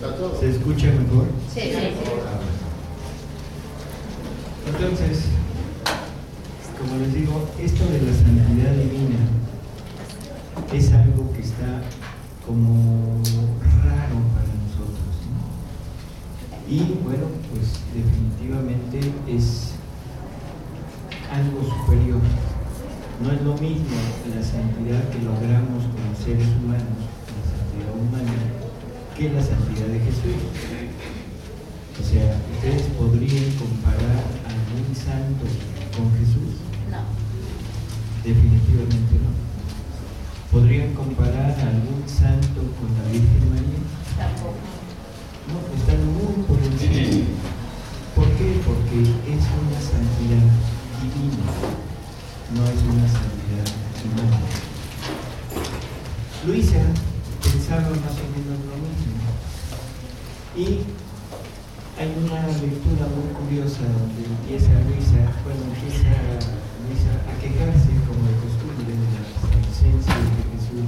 ¿Se escucha mejor? Sí. Entonces, como les digo, esto de la santidad divina es algo que está como raro para nosotros, ¿no? Y bueno, pues definitivamente es algo superior. No es lo mismo la santidad que logramos como seres humanos, la santidad humana, que la santidad de Jesús. O sea, ¿ustedes podrían comparar a algún santo con Jesús? No. Definitivamente no. ¿Podrían comparar a algún santo con la Virgen María? Tampoco. No, están muy por encima. ¿Por qué? Porque es una santidad divina, no es una santidad humana. Luisa pensaba más o menos lo mismo. Y hay una lectura muy curiosa donde empieza Luisa a quejarse como de costumbre de la ausencia de Jesús.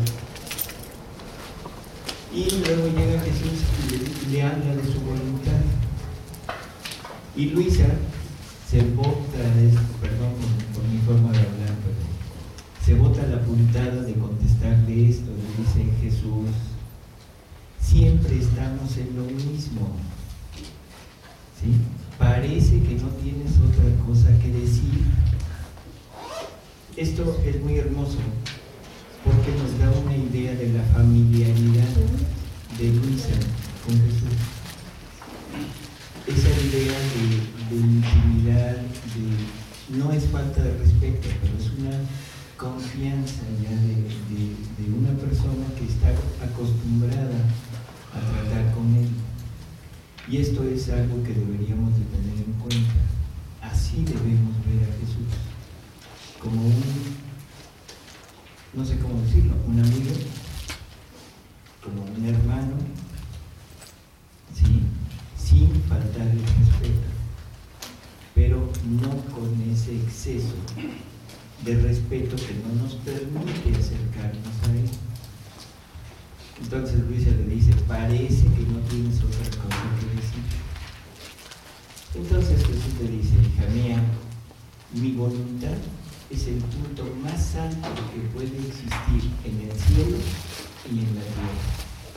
Y luego llega Jesús y le habla de su voluntad. Y Luisa se bota, perdón por mi forma de hablar, pero se bota la puntada de contestarle esto. Le dice: Jesús, siempre estamos en lo mismo. ¿Sí? Parece que no tienes otra cosa que decir. Esto es muy hermoso porque nos da una idea de la familiaridad de Luisa con Jesús. Esa idea de intimidad, no es falta de respeto, pero es una confianza ya de una persona que está acostumbrada a tratar con él. Y esto es algo que deberíamos de tener en cuenta. Así debemos ver a Jesús, como no sé cómo decirlo, un amigo, como un hermano, ¿sí? Sin faltarle respeto, pero no con ese exceso de respeto que no nos permite acercarnos a él. Entonces Luisa le dice: parece que no tienes otra cosa que decir. Entonces Jesús le dice: hija mía, mi voluntad es el punto más alto que puede existir en el cielo y en la tierra.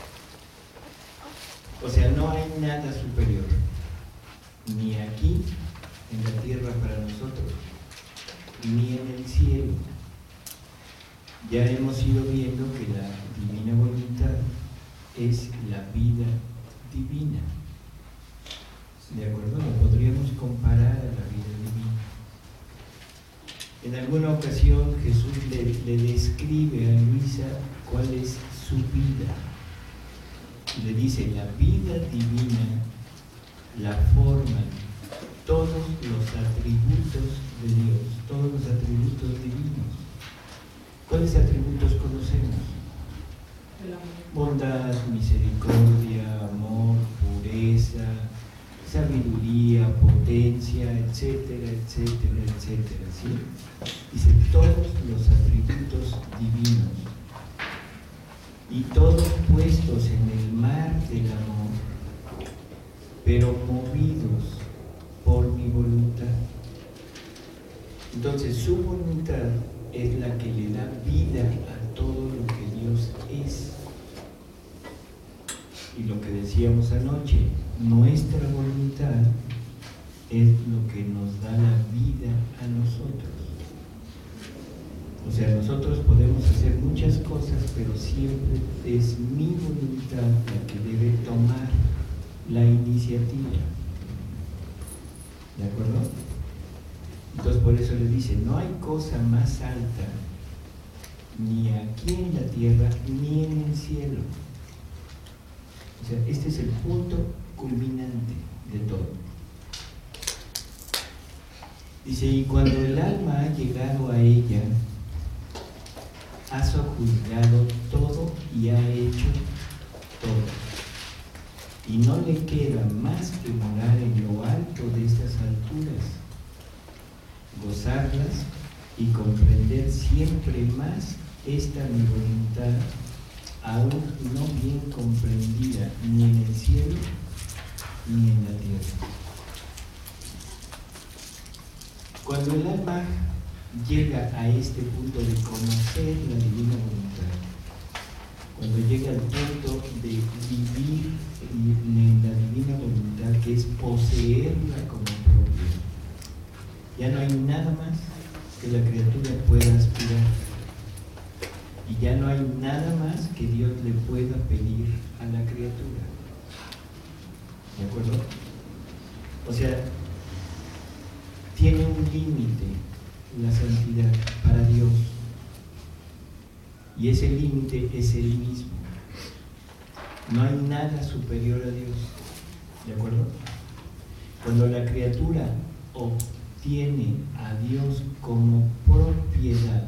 O sea, no hay nada superior, ni aquí en la tierra para nosotros, ni en el cielo. Ya hemos ido viendo que la divina voluntad es la vida divina. ¿De acuerdo? Lo podríamos comparar a la vida divina. En alguna ocasión Jesús le describe a Luisa cuál es su vida. Y le dice: la vida divina la forman todos los atributos de Dios, todos los atributos divinos. ¿Cuáles atributos conocemos? Bondad, misericordia, amor, pureza, sabiduría, potencia, etcétera, etcétera, etcétera, ¿sí? Dice: todos los atributos divinos, y todos puestos en el mar del amor, pero movidos por mi voluntad. Entonces su voluntad es la que le da vida a todo lo que Dios es. Y lo que decíamos anoche, nuestra voluntad es lo que nos da la vida a nosotros. O sea, nosotros podemos hacer muchas cosas, pero siempre es mi voluntad la que debe tomar la iniciativa. ¿De acuerdo? Entonces por eso le dice: no hay cosa más alta, ni aquí en la tierra, ni en el cielo. O sea, este es el punto culminante de todo. Dice: y cuando el alma ha llegado a ella, ha sojuzgado todo y ha hecho todo. Y no le queda más que morar en lo alto de estas alturas, gozarlas y comprender siempre más esta mi voluntad, aún no bien comprendida ni en el cielo ni en la tierra. Cuando el alma llega a este punto de conocer la divina voluntad, cuando llega al punto de vivir en la divina voluntad, que es poseerla como propia, ya no hay nada más que la criatura pueda aspirar, y ya no hay nada más que Dios le pueda pedir a la criatura. ¿De acuerdo? O sea, tiene un límite la santidad para Dios, y ese límite es Él mismo. No hay nada superior a Dios. ¿De acuerdo? Cuando la criatura obtiene a Dios como propiedad,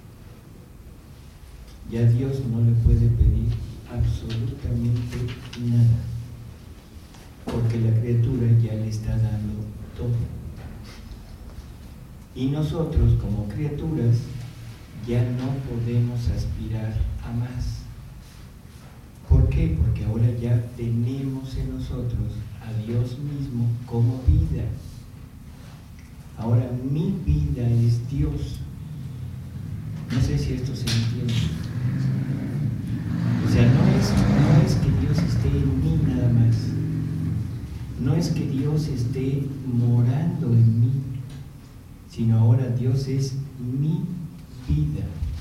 ya Dios no le puede pedir absolutamente nada, porque la criatura ya le está dando todo. Y nosotros, como criaturas, ya no podemos aspirar a más. ¿Por qué? Porque ahora ya tenemos en nosotros a Dios mismo como vida. Ahora mi vida es Dios. No sé si esto se entiende. O sea, no es que Dios esté en mí nada más. No es que Dios esté morando en mí, sino ahora Dios es mi vida.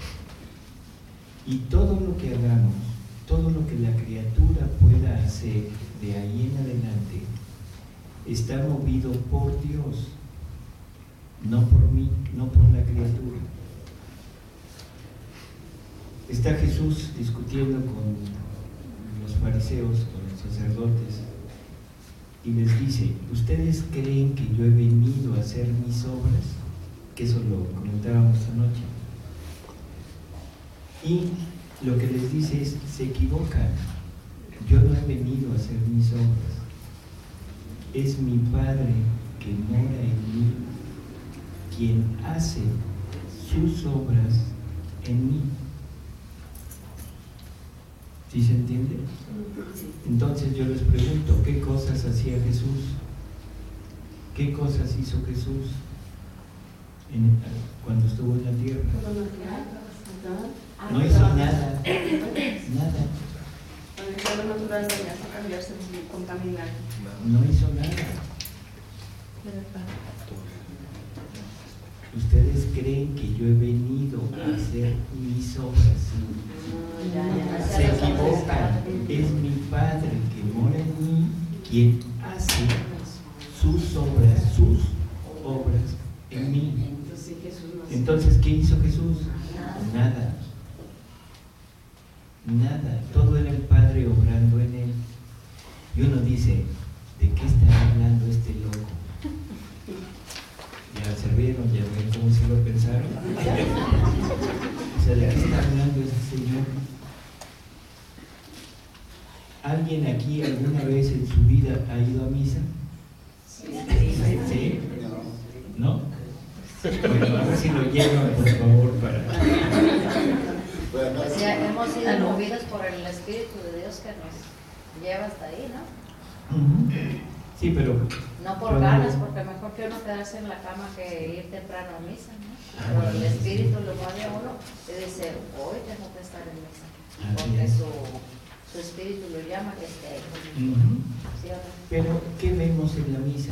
Y todo lo que hagamos, todo lo que la criatura pueda hacer de ahí en adelante, está movido por Dios, no por mí, no por la criatura. Está Jesús discutiendo con los fariseos, con los sacerdotes, y les dice: ¿ustedes creen que yo he venido a hacer mis obras? Que eso lo comentábamos anoche. Y lo que les dice es: se equivocan. Yo no he venido a hacer mis obras. Es mi Padre que mora en mí quien hace sus obras en mí. ¿Sí se entiende? Entonces yo les pregunto, ¿qué cosas hacía Jesús? ¿Qué cosas hizo Jesús cuando estuvo en la tierra? No hizo nada. Nada. No hizo nada. ¿Ustedes creen que yo he venido a hacer mis obras? Se equivocan. Es mi Padre que mora en mí quien hace sus obras en mí. Entonces, ¿qué hizo Jesús? Nada. Nada. Todo era el Padre obrando en él. Y uno dice: ¿de qué está hablando este loco? Ya se vieron, ya ven cómo si lo pensaron. O sea, ¿de qué está hablando este señor? ¿Alguien aquí alguna vez en su vida ha ido a misa? ¿Sí? ¿No? Bueno, a ver si lo llevan, por favor, para... O sea, hemos sido movidos por el Espíritu de Dios que nos lleva hasta ahí, ¿no? Sí, pero... No por ganas, porque mejor que uno quedarse en la cama que ir temprano a misa, ¿no? Pero el Espíritu lo mueve a uno y dice: hoy tengo que estar en misa, porque su Espíritu lo llama que esté ahí. ¿Sí, pero, ¿qué vemos en la misa?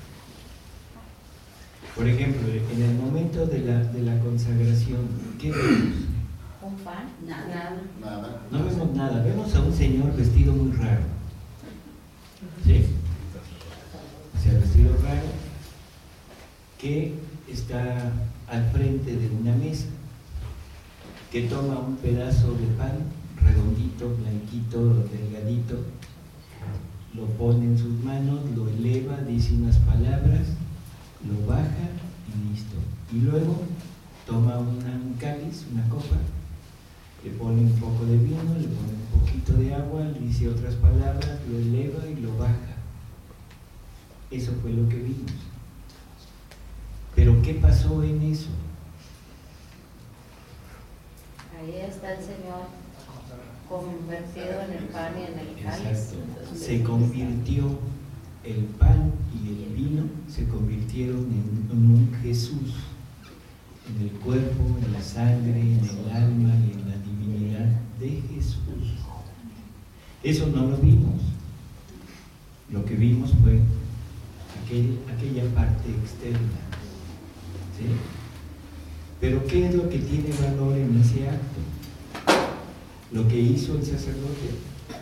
Por ejemplo, en el momento de la consagración, ¿qué vemos? ¿Un pan? Nada. No vemos nada, vemos a un señor vestido muy raro. ¿Sí? O sea, vestido raro, que está al frente de una mesa, que toma un pedazo de pan redondito, blanquito, delgadito, lo pone en sus manos, lo eleva, dice unas palabras, lo baja y listo. Y luego toma un cáliz, una copa, le pone un poco de vino, le pone un poquito de agua, le dice otras palabras, lo eleva y lo baja. Eso fue lo que vimos. Pero ¿qué pasó en eso? Ahí está el Señor convertido en el pan y en el cáliz. Exacto. Se convirtió el pan y el vino, se convirtieron en un Jesús, en el cuerpo, en la sangre, en el alma y en la divinidad de Jesús. Eso no lo vimos. Lo que vimos fue aquella parte externa, ¿sí? Pero ¿qué es lo que tiene valor en ese acto? ¿Lo que hizo el sacerdote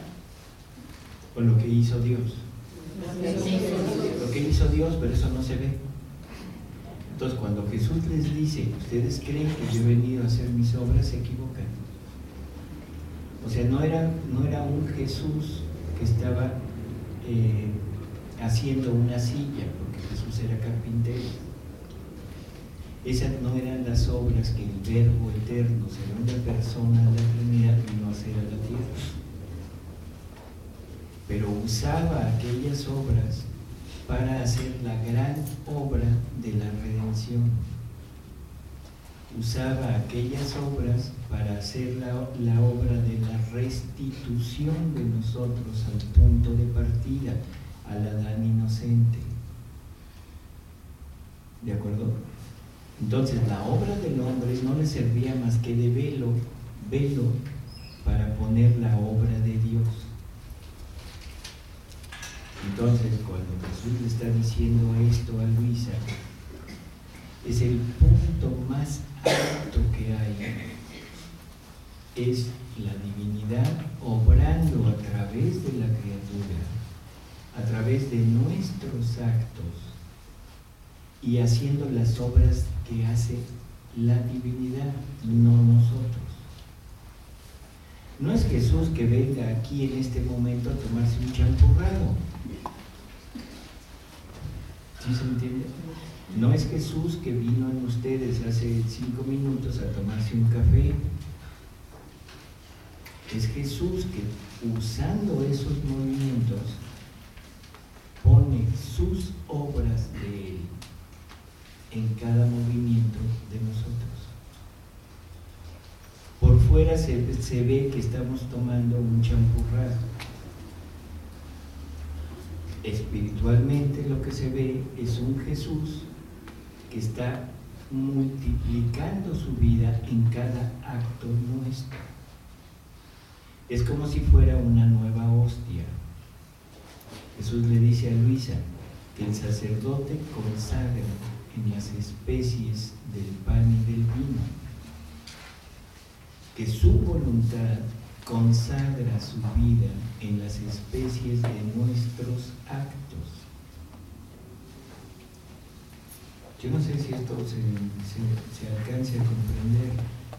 o lo que hizo Dios? Lo que hizo Dios, pero eso no se ve. Entonces, cuando Jesús les dice, ustedes creen que yo he venido a hacer mis obras, se equivocan. O sea, no era un Jesús que estaba haciendo una silla, porque Jesús era carpintero. Esas no eran las obras que el Verbo eterno, segunda persona de la Trinidad, vino a hacer a la tierra. Pero usaba aquellas obras para hacer la gran obra de la redención. Usaba aquellas obras para hacer la obra de la restitución de nosotros al punto de partida, al Adán inocente. ¿De acuerdo? Entonces la obra del hombre no le servía más que de velo para poner la obra de Dios. Entonces, cuando Jesús le está diciendo esto a Luisa, es el punto más alto que hay. Es la divinidad obrando a través de la criatura, a través de nuestros actos y haciendo las obras que hace la divinidad, no nosotros. No es Jesús que venga aquí en este momento a tomarse un champurrado. ¿Sí se entiende? No es Jesús que vino en ustedes hace 5 minutos a tomarse un café. Es Jesús que, usando esos movimientos, pone sus obras de Él en cada movimiento de nosotros. Por fuera se ve que estamos tomando un champurrado. Espiritualmente lo que se ve es un Jesús que está multiplicando su vida en cada acto nuestro. Es como si fuera una nueva hostia. Jesús le dice a Luisa que el sacerdote consagra en las especies del pan y del vino, que su voluntad consagra su vida en las especies de nuestros actos. Yo no sé si esto se alcance a comprender.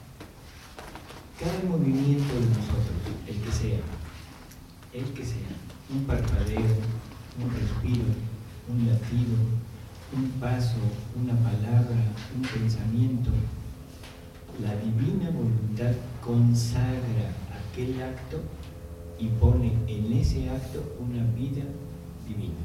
Cada movimiento de nosotros, el que sea, un parpadeo, un respiro, un latido, un paso, una palabra, un pensamiento, la divina voluntad consagra aquel acto y pone en ese acto una vida divina.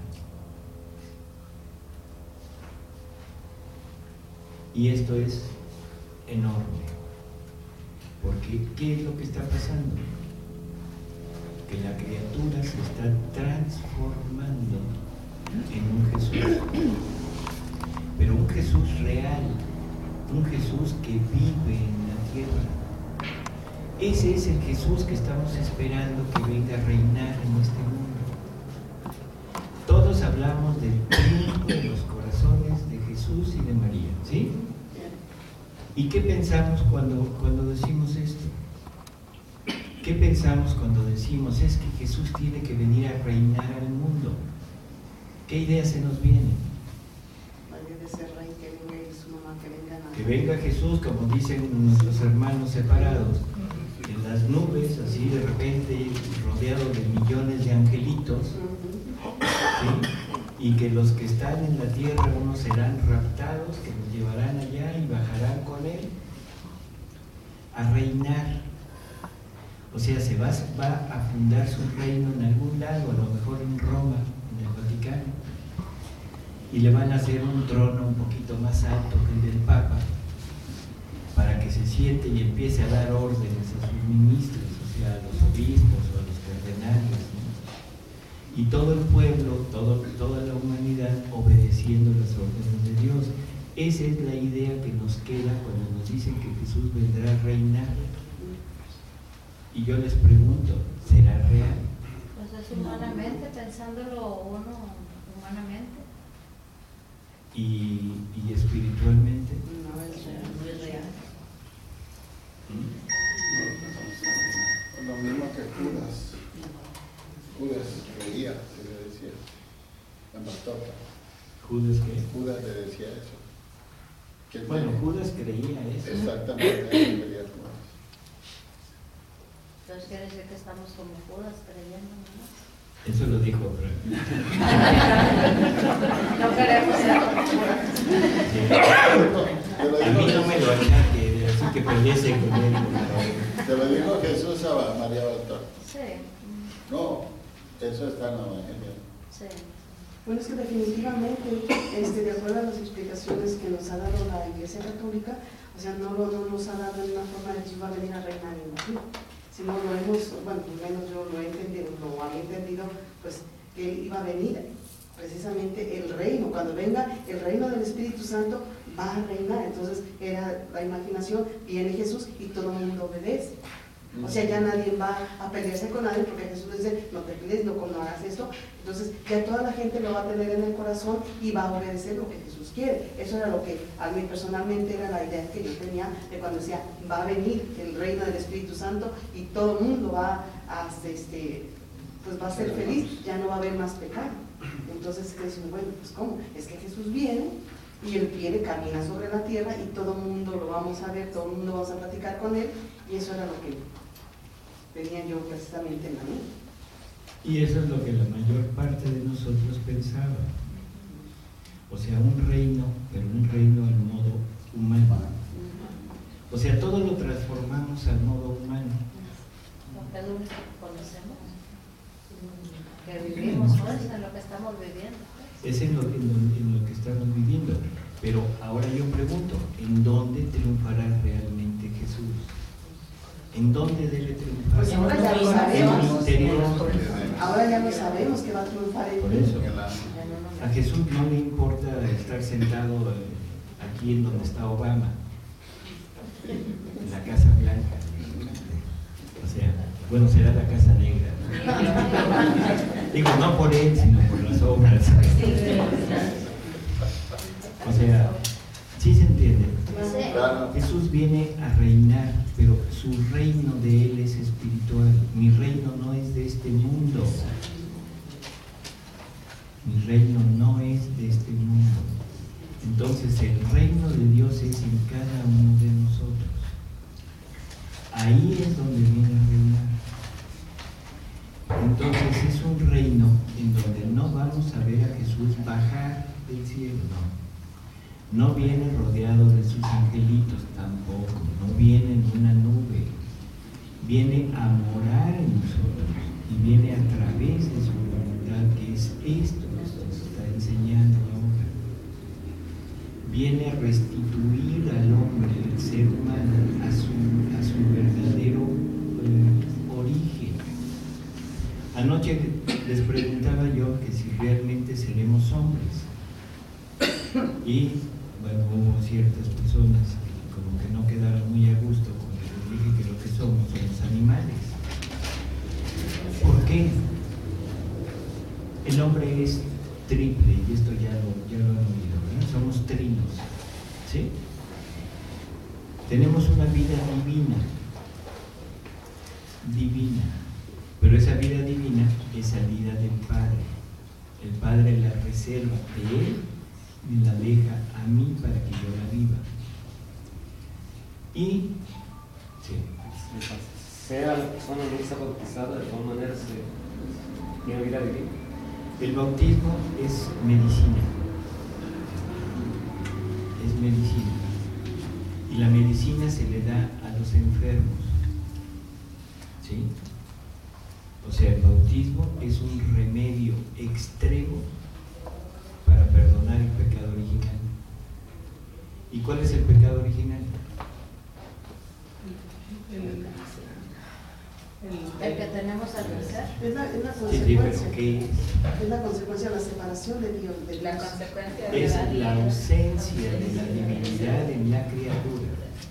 Y esto es enorme, porque ¿qué es lo que está pasando? Que la criatura se está transformando en un Jesús, pero un Jesús real, un Jesús que vive en la tierra. Ese es el Jesús que estamos esperando que venga a reinar en este mundo. Todos hablamos del triunfo de los corazones de Jesús y de María, ¿sí? ¿Y qué pensamos cuando decimos esto? ¿Qué pensamos cuando decimos es que Jesús tiene que venir a reinar al mundo? ¿Qué idea se nos viene? Que venga Jesús, como dicen nuestros hermanos separados, en las nubes, así de repente, rodeado de millones de angelitos, ¿sí? Y que los que están en la tierra, unos serán raptados, que los llevarán allá y bajarán con Él a reinar. O sea, se va a fundar su reino en algún lado, a lo mejor en Roma, en el Vaticano, y le van a hacer un trono un poquito más alto que el del Papa, para que se siente y empiece a dar órdenes a sus ministros, o sea, a los obispos o a los cardenales, ¿no? Y todo el pueblo, toda la humanidad obedeciendo las órdenes de Dios. Esa es la idea que nos queda cuando nos dicen que Jesús vendrá a reinar. Y yo les pregunto, ¿será real? Pues es humanamente, pensándolo uno humanamente. ¿Y espiritualmente? No, es muy real. Lo mismo que Judas. Judas creía, se le decía. La matota. ¿Judas qué? Judas le decía eso. Bueno, Judas creía eso. Exactamente, él creía Judas. Entonces quiere decir que estamos como Judas creyendo, ¿no? Eso lo dijo Abraham. No queremos ser como Judas. A mí no me lo achaque, así que peleese con él. Te lo dijo Jesús a María Baltón. Sí. No, eso está en la Evangelio. Sí. Bueno, es que definitivamente, de acuerdo a las explicaciones que nos ha dado la Iglesia Católica, o sea, no nos ha dado de una forma de Jesús va a venir a reinar en aquí, sino lo hemos, bueno, al menos yo lo he entendido, lo había entendido, pues, que Él iba a venir, precisamente el reino, cuando venga el reino del Espíritu Santo, va a reinar. Entonces, era la imaginación, viene Jesús y todo el mundo obedece. O sea, ya nadie va a pelearse con nadie porque Jesús dice, no te pelees, no hagas esto. Entonces, ya toda la gente lo va a tener en el corazón y va a obedecer lo que Jesús quiere. Eso era lo que a mí personalmente era la idea que yo tenía de cuando decía, va a venir el reino del Espíritu Santo y todo el mundo va a, pues va a ser feliz, ya no va a haber más pecado. Entonces, dicen, bueno, pues ¿cómo? Es que Jesús viene y Él viene, camina sobre la tierra y todo el mundo lo vamos a ver, todo el mundo vamos a platicar con Él, y eso era lo que tenía yo precisamente en la mente. Y eso es lo que la mayor parte de nosotros pensaba. O sea, un reino, pero un reino al modo humano. O sea, todo lo transformamos al modo humano. Porque es lo único que conocemos, que vivimos, pues, en lo que estamos viviendo. Es en lo que estamos viviendo. Pero ahora yo pregunto, ¿en dónde triunfará realmente Jesús? ¿En dónde debe triunfar? Pues ahora ya lo sabemos. Ahora ya lo sabemos que va a triunfar en Por eso, a Jesús no le importa estar sentado aquí en donde está Obama, en la Casa Blanca. O sea, bueno, será la Casa Negra, ¿no? Digo, no por él, sino por las obras. O sea, ¿sí se entiende? Jesús viene a reinar, pero su reino de Él es espiritual. Mi reino no es de este mundo. Mi reino no es de este mundo. Entonces el reino de Dios es en cada uno de nosotros. Ahí es donde viene a reinar. Entonces es un reino en donde no vamos a ver a Jesús bajar del cielo, no. No viene rodeado de sus angelitos tampoco, no viene en una nube, viene a morar en nosotros y viene a través de su voluntad, que es esto que nos está enseñando ahora. Viene a restituir al hombre, al ser humano, a su verdadero origen. Anoche les preguntaba yo que si realmente seremos hombres. Y bueno, hubo ciertas personas que como que no quedaron muy a gusto cuando les dije que lo que somos animales. ¿Por qué? El hombre es triple, y esto ya lo han oído, ¿verdad? Somos trinos, ¿sí? Tenemos una vida divina, pero esa vida divina es salida del Padre. El Padre la reserva de Él y la deja a mí para que yo la viva. Y sea la persona no está bautizada, de todas maneras tiene vida divina. El bautismo es medicina. Es medicina. Y la medicina se le da a los enfermos. ¿Sí? O sea, el bautismo es un remedio extremo para perdonar el pecado original. ¿Y cuál es el pecado original? El que al vencer. Es la Sí, pero consecuencia. ¿qué es? Es la consecuencia de la separación de Dios. De La Dios. consecuencia de Es la ausencia de la divinidad en la criatura.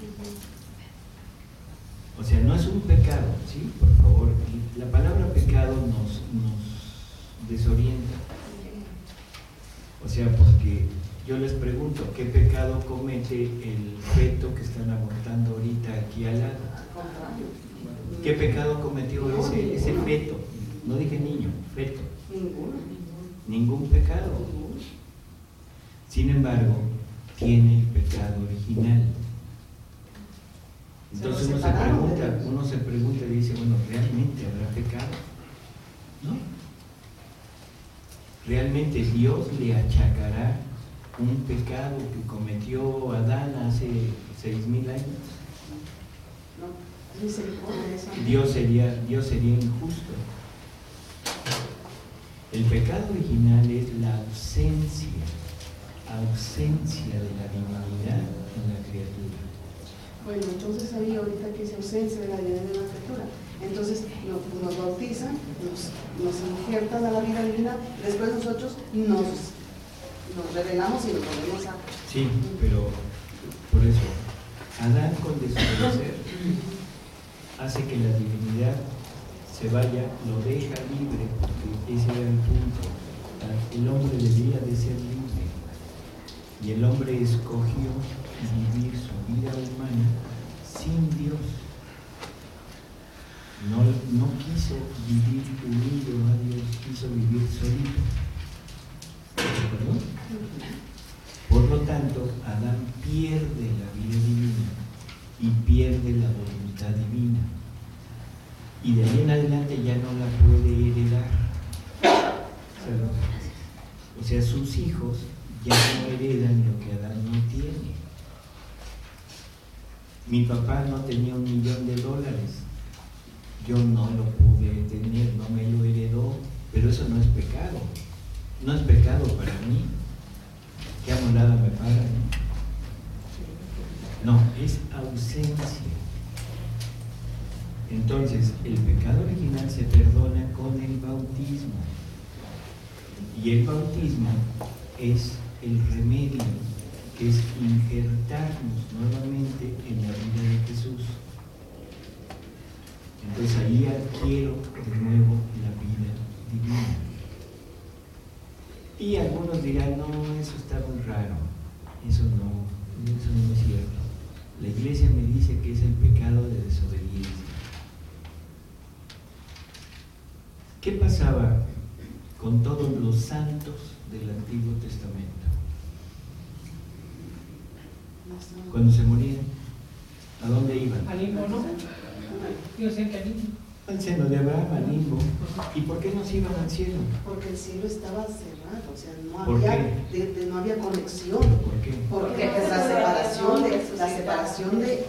O sea, no es un pecado, ¿sí? Por favor, la palabra pecado nos desorienta. O sea, porque yo les pregunto, ¿qué pecado comete el feto que están abortando ahorita aquí al lado? ¿Qué pecado cometió ese feto? No dije niño, feto. Ninguno. Ningún pecado. Sin embargo, tiene el pecado original. Entonces uno se pregunta y dice, bueno, ¿realmente habrá pecado? No. ¿Realmente Dios le achacará un pecado que cometió Adán hace 6,000 años? No, misericordia, eso. Dios sería injusto. El pecado original es la ausencia de la divinidad en la criatura. Bueno, entonces ahí ahorita que es ausencia de la divinidad de la criatura, entonces nos bautizan, nos injertan a la vida divina, después nosotros nos revelamos y nos volvemos a... Sí, pero por eso, Adán con desobedecer hace que la divinidad se vaya, lo deja libre, porque ese era el punto. El hombre debía de ser libre y el hombre escogió vivir su vida humana sin Dios. No quiso vivir unido a Dios, quiso vivir solito. ¿Perdón? Por lo tanto, Adán pierde la vida divina y pierde la voluntad divina. Y de ahí en adelante ya no la puede heredar. O sea, sus hijos ya no heredan lo que Adán no tiene. Mi papá no tenía $1 millón. Yo no lo pude tener, no me lo heredó, pero eso no es pecado. No es pecado para mí. Qué amolada me paga, ¿no? No, es ausencia. Entonces, el pecado original se perdona con el bautismo. Y el bautismo es el remedio, que es injertarnos nuevamente en la vida de Jesús. Entonces ahí adquiero de nuevo la vida divina. Y algunos dirán, no, eso está muy raro, eso no es cierto. La iglesia me dice que es el pecado de desobediencia. ¿Qué pasaba con todos los santos del Antiguo Testamento? Cuando se morían, ¿a dónde iban? Al limbo, ¿no? Yo sé que al limbo. Al seno de Abraham, al limbo. ¿Y por qué no se iban al cielo? Porque el cielo estaba cerrado, o sea, no ¿Por no había conexión. ¿Por qué? Porque es la separación de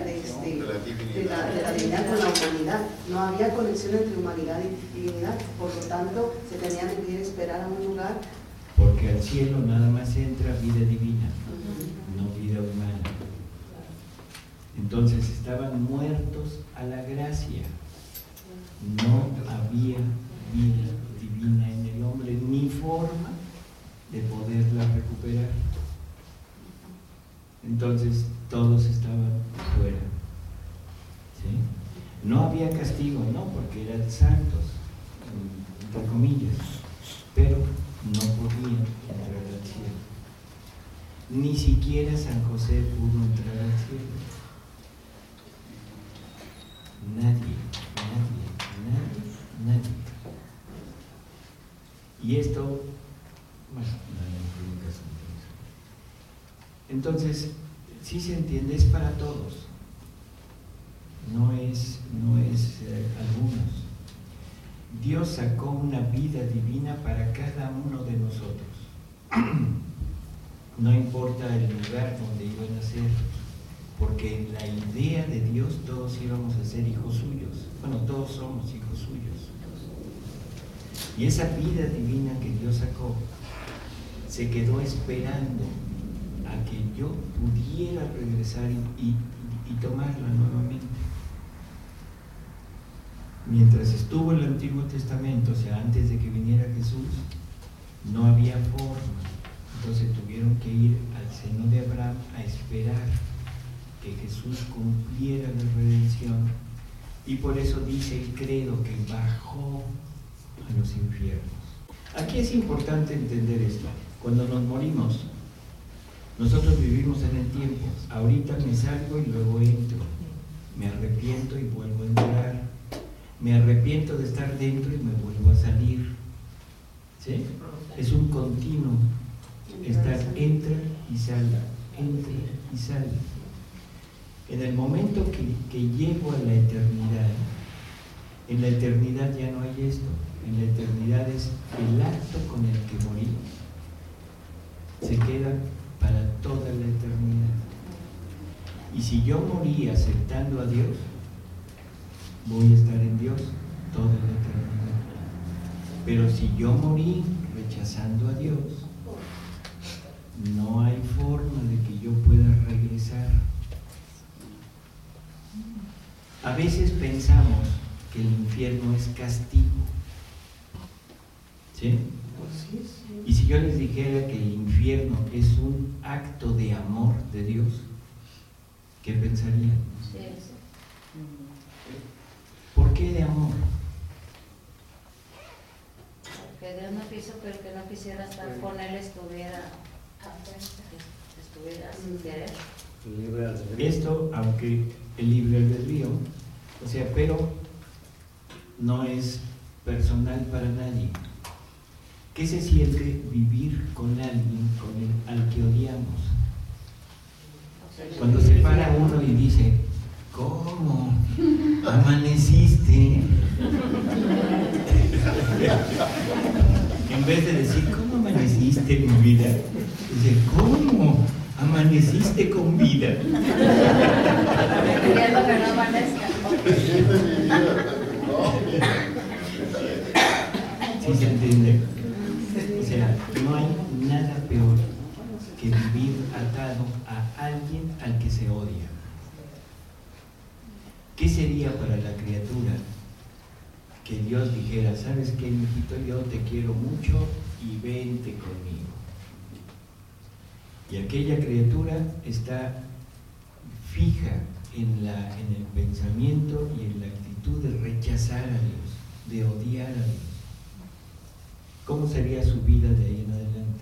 la divinidad con la humanidad. No había conexión entre humanidad y divinidad, por lo tanto se tenían que ir a esperar a un lugar. Porque al cielo nada más entra vida divina, no vida humana. Entonces estaban muertos a la gracia. No había vida divina en el hombre, ni forma de poderla recuperar. Entonces todos estaban fuera. ¿Sí? No había castigo, no, porque eran santos, entre comillas, pero no podían entrar al cielo. Ni siquiera San José pudo entrar al cielo. Nadie. Y esto, bueno, no caso. Entonces, sí se entiende, es para todos. No es algunos. Dios sacó una vida divina para cada uno de nosotros. No importa el lugar donde iban a ser, porque en la idea de Dios todos íbamos a ser hijos suyos. Bueno, todos somos hijos suyos. Y esa vida divina que Dios sacó se quedó esperando a que yo pudiera regresar y tomarla nuevamente. mientras estuvo el Antiguo Testamento, o sea, antes de que viniera Jesús, no había forma. Entonces tuvieron que ir al seno de Abraham a esperar que Jesús cumpliera la redención. Y por eso dice el credo que bajó a los infiernos. Aquí es importante entender esto. Cuando nos morimos, nosotros vivimos en el tiempo. Ahorita me salgo y luego entro. Me arrepiento y vuelvo a entrar. Me arrepiento de estar dentro y me vuelvo a salir. ¿Sí? Es un continuo. Estar entra y salga, entra y sale. En el momento que llego a la eternidad, en la eternidad ya no hay esto. En la eternidad es el acto con el que morí. Se queda para toda la eternidad. Y si yo morí aceptando a Dios, voy a estar en Dios toda la eternidad. Pero si yo morí rechazando a Dios, no hay forma de que yo pueda regresar. A veces pensamos que el infierno es castigo. ¿Sí? Y si yo les dijera que el infierno es un acto de amor de Dios, ¿qué pensarían? Sí. ¿Por qué de amor? Porque Dios no quiso que el que no quisiera estar con Él estuviera sin querer. Libre albedrío. Esto, aunque el libre albedrío, o sea, pero no es personal para nadie. ¿Qué se siente vivir con alguien al que odiamos? Cuando se para uno y dice, ¿cómo? ¿Amaneciste? En vez de decir, ¿cómo amaneciste mi vida? Dice, ¿cómo? Amaneciste con vida. Pidiendo que no amanezca. ¿Sí se entiende? O sea, no hay nada peor que vivir atado a alguien al que se odia. ¿Qué sería para la criatura que Dios dijera, ¿sabes qué, mijito? Yo te quiero mucho y vente conmigo? Y aquella criatura está fija en el pensamiento y en la actitud de rechazar a Dios, de odiar a Dios. ¿Cómo sería su vida de ahí en adelante?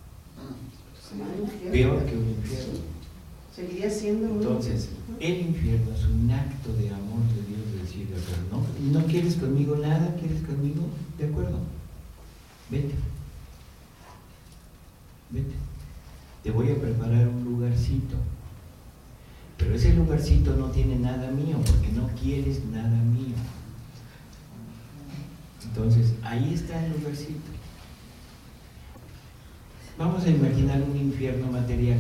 Peor que un infierno. Seguiría siendo un... Entonces, el infierno es un acto de amor de Dios, de decir, ¿no quieres conmigo nada? ¿Quieres conmigo? De acuerdo. Vete. Vete. Te voy a preparar un lugarcito. Pero ese lugarcito no tiene nada mío, porque no quieres nada mío. Entonces, ahí está el lugarcito. Vamos a imaginar un infierno material.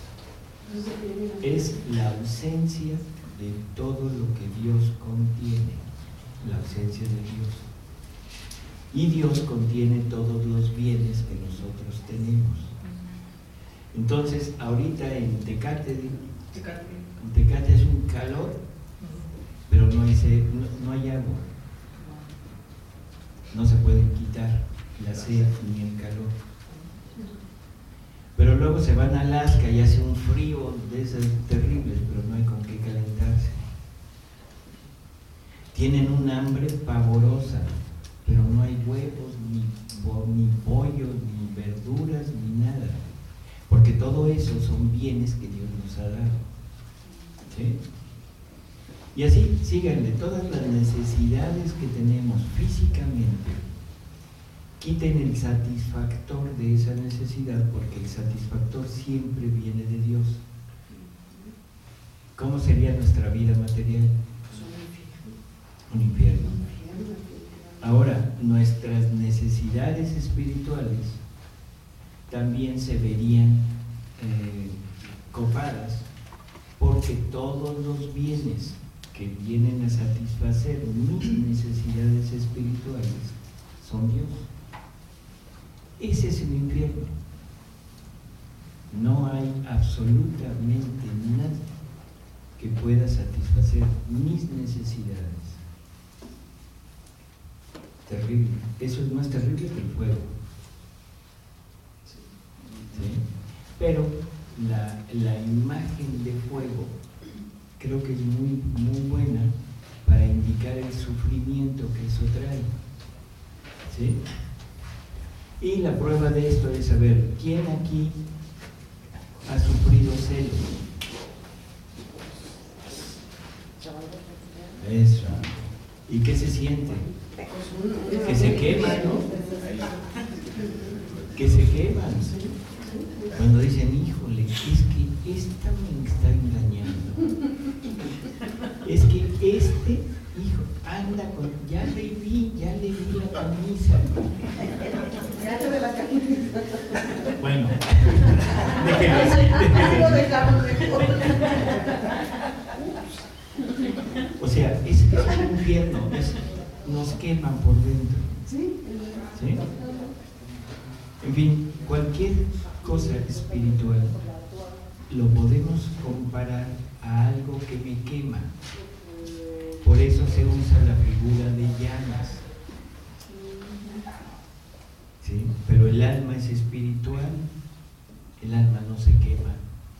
Es la ausencia de todo lo que Dios contiene, la ausencia de Dios. Y Dios contiene todos los bienes que nosotros tenemos. Entonces, ahorita en Tecate es un calor, pero no hay agua. No se pueden quitar la sed ni el calor. Pero luego se van a Alaska y hace un frío de esos terribles, pero no hay con qué calentarse. Tienen un hambre pavorosa, pero no hay huevos, ni pollo, ni verduras, ni nada. Porque todo eso son bienes que Dios nos ha dado. ¿Sí? Y así, síganle, todas las necesidades que tenemos físicamente, quiten el satisfactor de esa necesidad, porque el satisfactor siempre viene de Dios. ¿Cómo sería nuestra vida material? Un infierno. Ahora, nuestras necesidades espirituales también se verían copadas, porque todos los bienes que vienen a satisfacer mis necesidades espirituales son Dios. Ese es el infierno. No hay absolutamente nada que pueda satisfacer mis necesidades. terrible. Eso es más terrible que el fuego. ¿Sí? Pero la imagen de fuego creo que es muy, muy buena para indicar el sufrimiento que eso trae. ¿Sí? Y la prueba de esto es saber quién aquí ha sufrido celos. Eso. ¿Y qué se siente? Que se queman, ¿no? Que se queman. Cuando dicen, híjole, es que esta me está engañando. Es que este hijo anda con, ya le vi la camisa. Ya te ve la camisa. Bueno, Lo dejamos mejor. o sea, es un infierno, nos queman por dentro. Sí. ¿Sí? En fin, cualquier cosa espiritual lo podemos comparar a algo que me quema. Por eso se usa la figura de llamas. ¿Sí? Pero el alma es espiritual, el alma no se quema.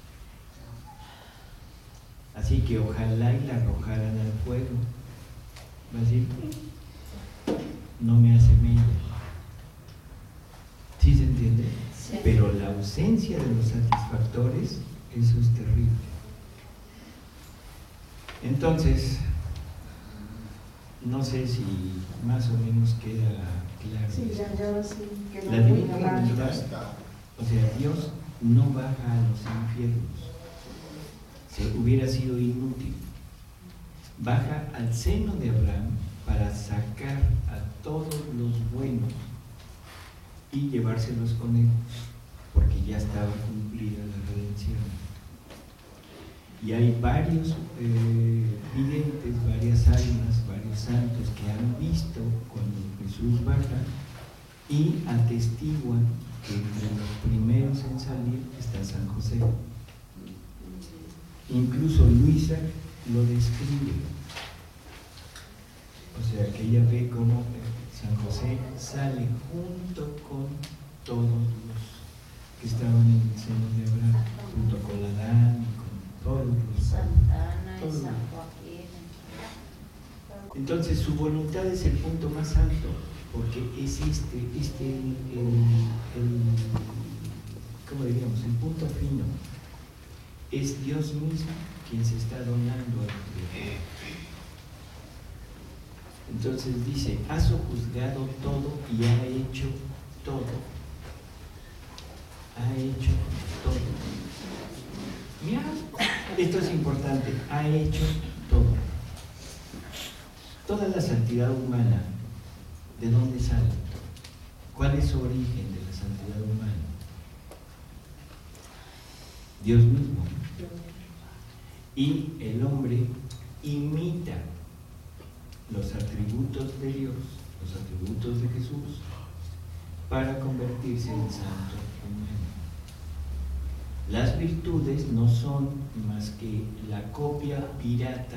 Así que ojalá y la arrojaran al fuego. ¿Va a decir? No me hace mella. ¿Sí se entiende? Sí. Pero la ausencia de los satisfactores, eso es terrible. Entonces, no sé si más o menos queda claro. Sí, ya sí. Que no La muy divina claro. voluntad, o sea, Dios no baja a los infiernos. Se hubiera sido inútil. Baja al seno de Abraham para sacar a todos los buenos y llevárselos con él, porque ya estaba cumplida la redención. Y hay varios videntes, varias almas, varios santos que han visto cuando Jesús baja y atestiguan que entre los primeros en salir está San José. Incluso Luisa lo describe. O sea, que ella ve cómo San José sale junto con todos los que estaban en el seno de Abraham, junto con Adán y con todos los. Santa Ana y todos. San Joaquín. Entonces su voluntad es el punto más alto, porque es ¿cómo diríamos? El punto fino. Es Dios mismo quien se está donando al creador. Entonces dice, ha sojuzgado todo y ha hecho todo. Ha hecho todo. Mira, esto es importante, ha hecho todo. Toda la santidad humana, ¿de dónde sale? ¿Cuál es su origen de la santidad humana? Dios mismo. Y el hombre imita los atributos de Dios, los atributos de Jesús, para convertirse en santo humano. Las virtudes no son más que la copia pirata,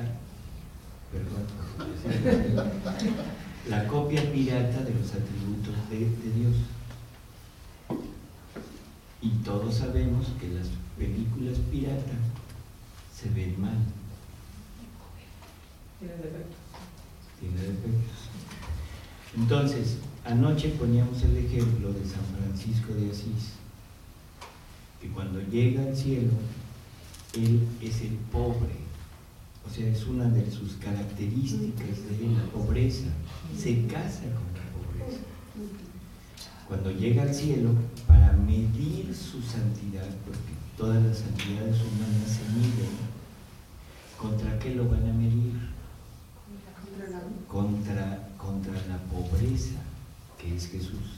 la copia pirata de los atributos de Dios. Y todos sabemos que las películas pirata se ven mal. Tiene defectos. Tiene defectos. Entonces, anoche poníamos el ejemplo de San Francisco de Asís, que cuando llega al cielo, él es el pobre. O sea, es una de sus características de él, la pobreza. Se casa con la pobreza. Cuando llega al cielo, para medir su santidad, porque todas las santidades humanas se miden, ¿contra qué lo van a medir? Contra la pobreza, que es Jesús.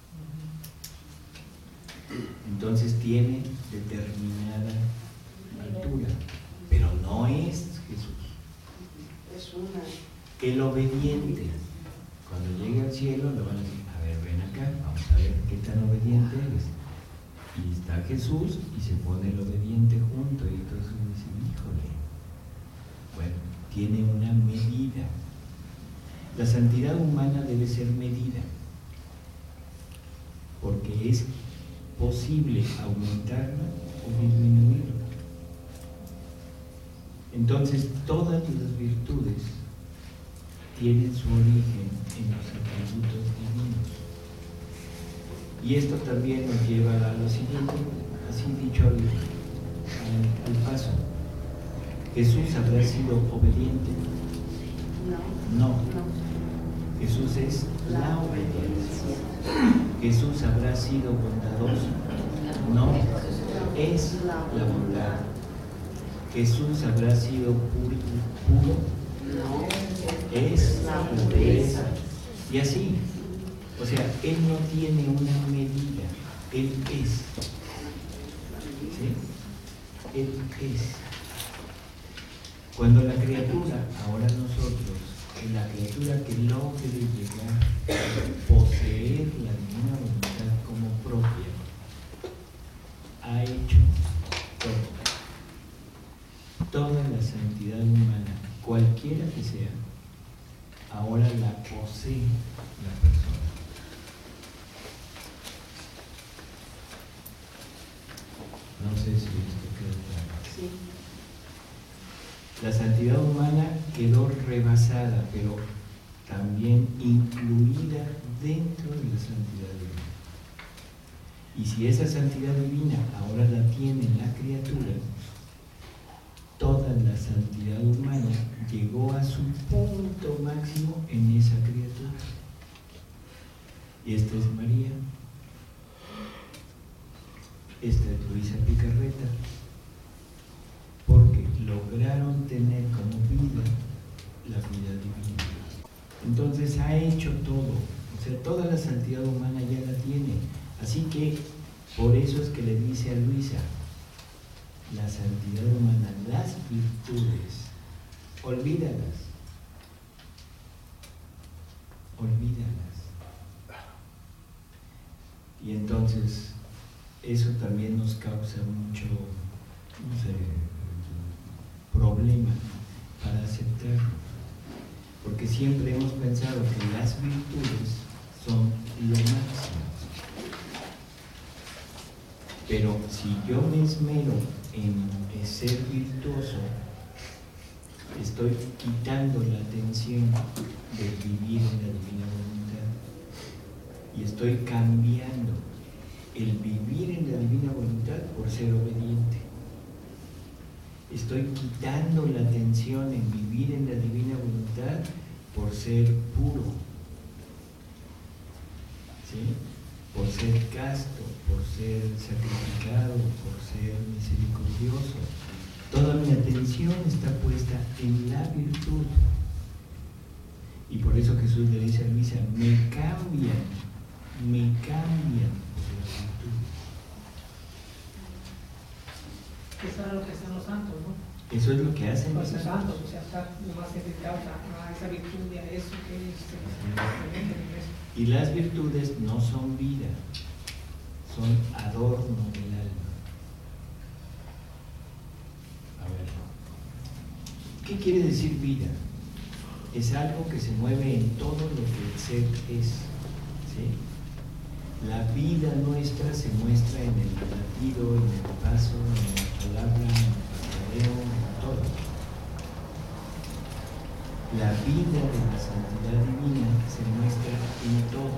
Entonces tiene determinada altura, pero no es Jesús. Es una. El obediente, cuando llegue al cielo, le van a decir, a ver, ven acá, vamos a ver qué tan obediente eres. Y está Jesús y se pone el obediente junto, y entonces dice, híjole, bueno, tiene una medida. La santidad humana debe ser medida, porque es posible aumentarla o disminuirla. Entonces, todas las virtudes tienen su origen en los atributos divinos. Y esto también nos lleva a lo siguiente, así dicho al paso. ¿Jesús habrá sido obediente? No. Jesús es la obediencia. ¿Jesús habrá sido bondadoso? No, es la bondad. ¿Jesús habrá sido puro? No, es la pureza. Y así, o sea, Él no tiene una medida, Él es. ¿Sí? Él es. Cuando la criatura, ahora nosotros, en la criatura que logre llegar a poseer la divina voluntad como propia, ha hecho todo. Toda la santidad humana, cualquiera que sea, ahora la posee la persona. No sé si esto queda claro. Sí. La santidad humana quedó rebasada, pero también incluida dentro de la santidad divina. Y si esa santidad divina ahora la tiene la criatura, toda la santidad humana llegó a su punto máximo en esa criatura. Y esta es María, esta es Luisa Picarreta, porque lograron tener como vida la vida divina. Entonces ha hecho todo, o sea, toda la santidad humana ya la tiene. Así que por eso es que le dice a Luisa, la santidad humana, las virtudes, olvídalas. Y entonces eso también nos causa mucho, no sé, problema para aceptarlo, porque siempre hemos pensado que las virtudes son lo máximo. Pero si yo me esmero en ser virtuoso, estoy quitando la atención de vivir en la divina voluntad y estoy cambiando el vivir en la divina voluntad por ser obediente. Estoy quitando la atención en vivir en la divina voluntad por ser puro, ¿sí? Por ser casto, por ser sacrificado, por ser misericordioso. Toda mi atención está puesta en la virtud. Y por eso Jesús le dice a Luisa, me cambian por la virtud. Eso era lo que hacían los santos, ¿no? Eso es lo que hacen Los santos, o sea, estar más dedicados a esa virtud y a eso que es. Y las virtudes no son vida, son adorno del alma. A ver, ¿qué quiere decir vida? Es algo que se mueve en todo lo que el ser es, ¿sí? La vida nuestra se muestra en el latido, en el paso, en la palabra, en el pastoreo, en todo. La vida de la santidad divina se muestra en todo.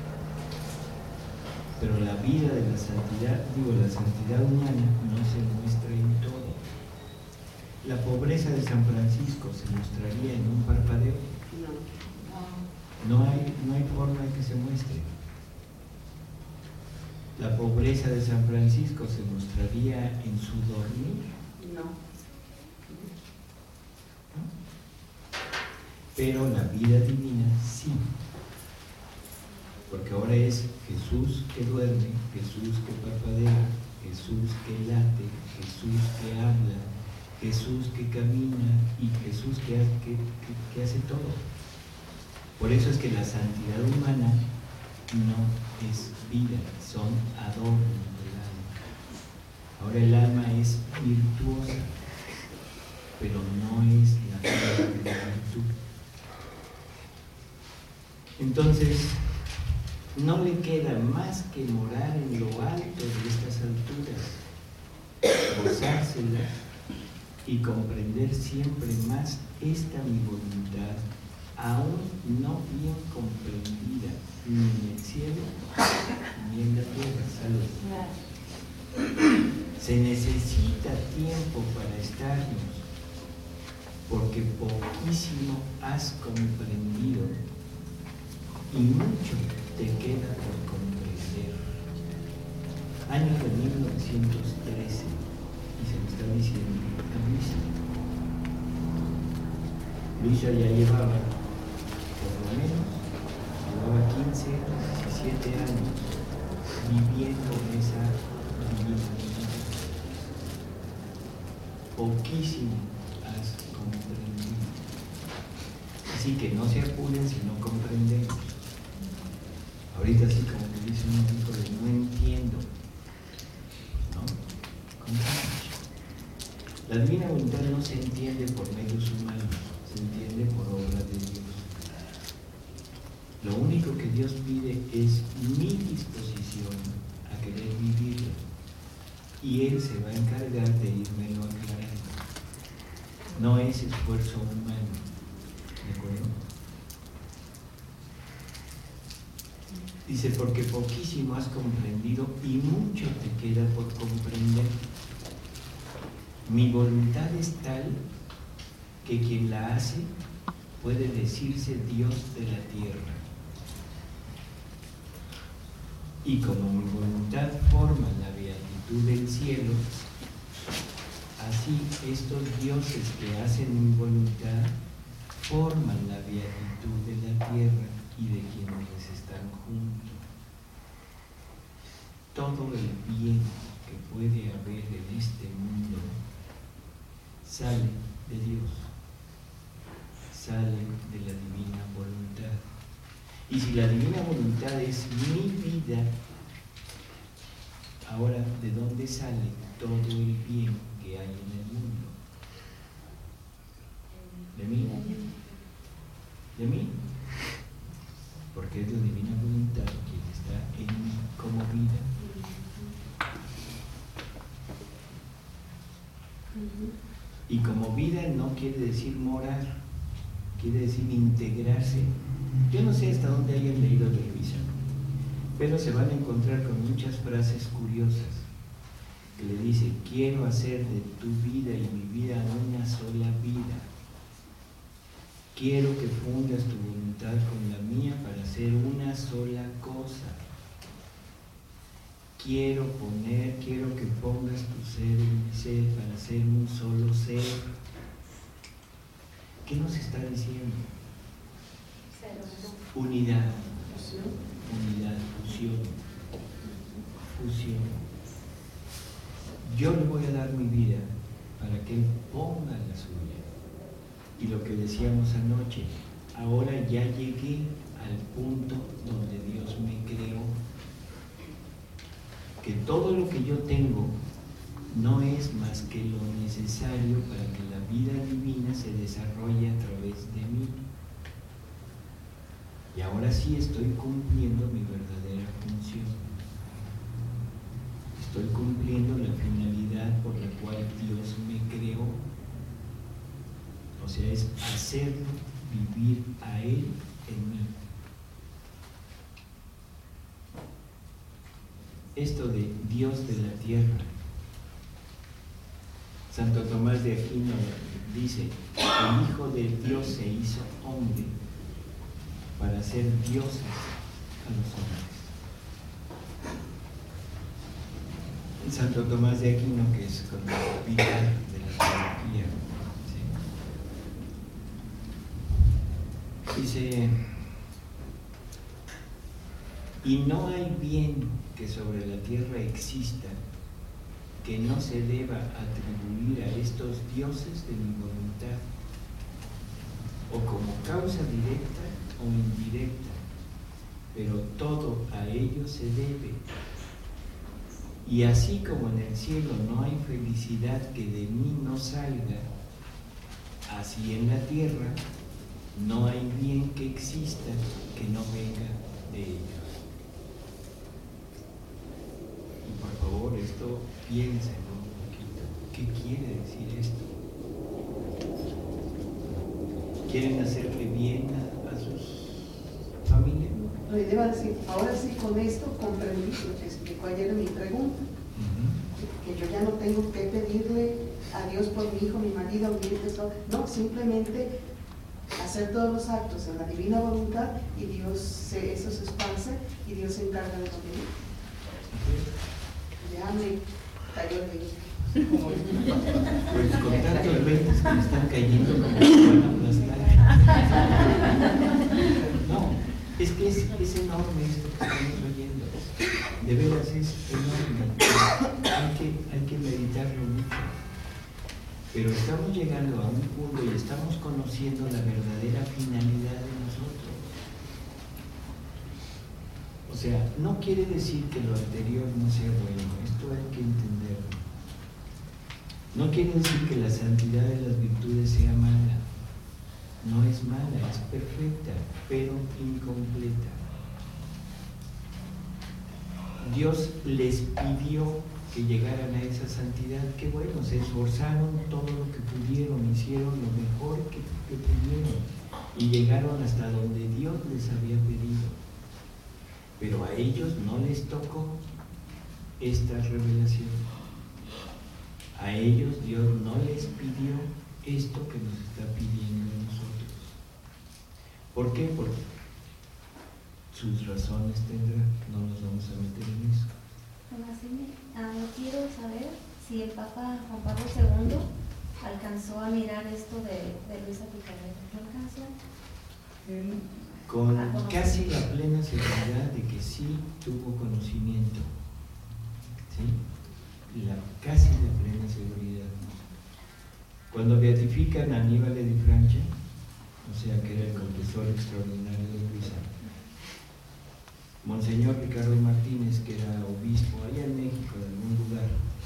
Pero la vida de la santidad humana no se muestra en todo. La pobreza de San Francisco se mostraría en un parpadeo. No hay forma de que se muestre. La pobreza de San Francisco se mostraría en su dormir. No. Pero la vida divina sí. Porque ahora es Jesús que duerme, Jesús que parpadea, Jesús que late, Jesús que habla, Jesús que camina y Jesús que hace todo. Por eso es que la santidad humana no es vida, son adornos del alma. Ahora el alma es virtuosa, pero no es la vida de la virtud. Entonces, no le queda más que morar en lo alto de estas alturas, gozársela y comprender siempre más esta mi voluntad, aún no bien comprendida, ni en el cielo, ni en la tierra. Salud. Se necesita tiempo para estarnos, porque poquísimo has comprendido y mucho te queda por comprender. Año de 1913, y se me está diciendo a Luisa. Luisa ya llevaba, por lo menos, 15, 17 años viviendo en esa divina vida. Poquísimo has comprendido. Así que no se apuren si no comprendemos. Ahorita sí, como que dice un hijo de no entiendo, ¿no? La divina voluntad no se entiende por medios humanos, se entiende por obra de Dios. Lo único que Dios pide es mi disposición a querer vivirlo, y Él se va a encargar de irmelo aclarando. No es esfuerzo humano, ¿de acuerdo? Dice, porque poquísimo has comprendido y mucho te queda por comprender. Mi voluntad es tal que quien la hace puede decirse Dios de la tierra. Y como mi voluntad forma la beatitud del cielo, así estos dioses que hacen mi voluntad forman la beatitud de la tierra y de quienes están juntos. Todo el bien que puede haber en este mundo sale de Dios, sale de la divina voluntad. Y si la divina voluntad es mi vida, ahora, ¿de dónde sale todo el bien que hay en el mundo? ¿De mí? ¿De mí? Porque es la divina voluntad quien está en mí como vida. Y como vida no quiere decir morar, quiere decir integrarse. Yo no sé hasta dónde hayan leído de Luisa, pero se van a encontrar con muchas frases curiosas que le dice: quiero hacer de tu vida y mi vida una sola vida. Quiero que fundas tu voluntad con la mía para hacer una sola cosa. Quiero que pongas tu ser en mi ser para ser un solo ser. ¿Qué nos está diciendo? Unidad, unidad, fusión. Yo le voy a dar mi vida para que Él ponga la suya. Y lo que decíamos anoche, ahora ya llegué al punto donde Dios me creó. Que todo lo que yo tengo no es más que lo necesario para que la vida divina se desarrolle a través de mí. Y ahora sí estoy cumpliendo mi verdadera función. Estoy cumpliendo la finalidad por la cual Dios me creó. O sea, es hacerlo vivir a Él en mí. Esto de Dios de la tierra. Santo Tomás de Aquino dice: el Hijo de Dios se hizo hombre para ser dioses a los hombres. Santo Tomás de Aquino, que es como el pilar de la teología, ¿sí? Dice: y no hay bien que sobre la tierra exista que no se deba atribuir a estos dioses de mi voluntad, o como causa directa o indirecta, pero todo a ellos se debe. Y así como en el cielo no hay felicidad que de mí no salga, así en la tierra No hay bien que exista que no venga de ellos. Y por favor, esto piénsenlo un poquito. ¿Qué quiere decir esto? ¿Quieren hacerle bien a sus familias? Lo que iba a decir, ahora sí con esto comprendí lo que explicó ayer en mi pregunta, que yo ya no tengo que pedirle a Dios por mi hijo, mi marido, mi hijo, no, simplemente hacer todos los actos en la divina voluntad y Dios, eso se esparce y Dios se encarga de lo demás. Ya me cayó el día. Pues con tantos ventas que me están cayendo, como que van a aplastar. No, es que es enorme esto que estamos oyendo. De veras es enorme. Hay que meditarlo mucho. Pero estamos llegando a un punto y estamos conociendo la verdadera finalidad de nosotros. O sea, no quiere decir que lo anterior no sea bueno, esto hay que entenderlo. No quiere decir que la santidad de las virtudes sea mala. No es mala, es perfecta, pero incompleta. Dios les pidió que llegaran a esa santidad. Qué bueno, se esforzaron todo lo que pudieron, hicieron lo mejor que pudieron y llegaron hasta donde Dios les había pedido. Pero a ellos no les tocó esta revelación. A ellos Dios no les pidió esto que nos está pidiendo a nosotros. ¿Por qué? Porque sus razones tendrá. No nos vamos a meter en eso. Quiero saber si el Papa Juan Pablo II alcanzó a mirar esto de Luisa Picarreta. ¿No alcanzó? Con casi la plena seguridad de que sí tuvo conocimiento. ¿Sí? Casi la plena seguridad. Cuando beatifican a Aníbal de Francia, o sea que era el confesor extraordinario de Luisa, Monseñor Ricardo Martínez, que era obispo allá en México, en algún lugar,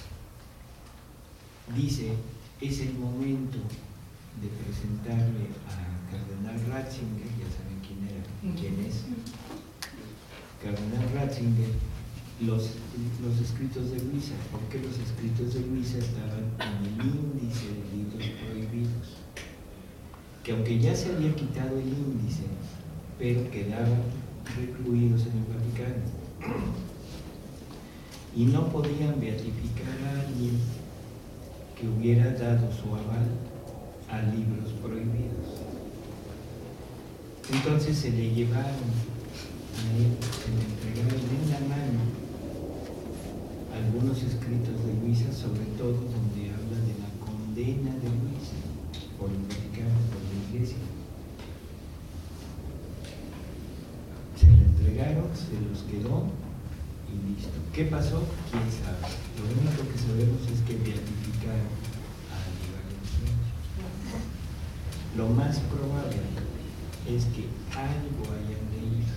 dice, es el momento de presentarle a Cardenal Ratzinger, ya saben quién es, Cardenal Ratzinger, los escritos de Luisa. ¿Por qué los escritos de Luisa estaban en el índice de libros prohibidos? Que aunque ya se había quitado el índice, pero quedaban recluidos en el Vaticano. Y no podían beatificar a alguien que hubiera dado su aval a libros prohibidos. Entonces se le llevaron a él, se le entregaron en la mano algunos escritos de Luisa, sobre todo donde habla de la condena de Luisa por el Vaticano, por la Iglesia. Se le entregaron, se los quedó y listo. ¿Qué pasó? ¿Quién sabe? Lo único que sabemos es que beatificaron a Aníbal de Francia. Lo más probable es que algo hayan leído.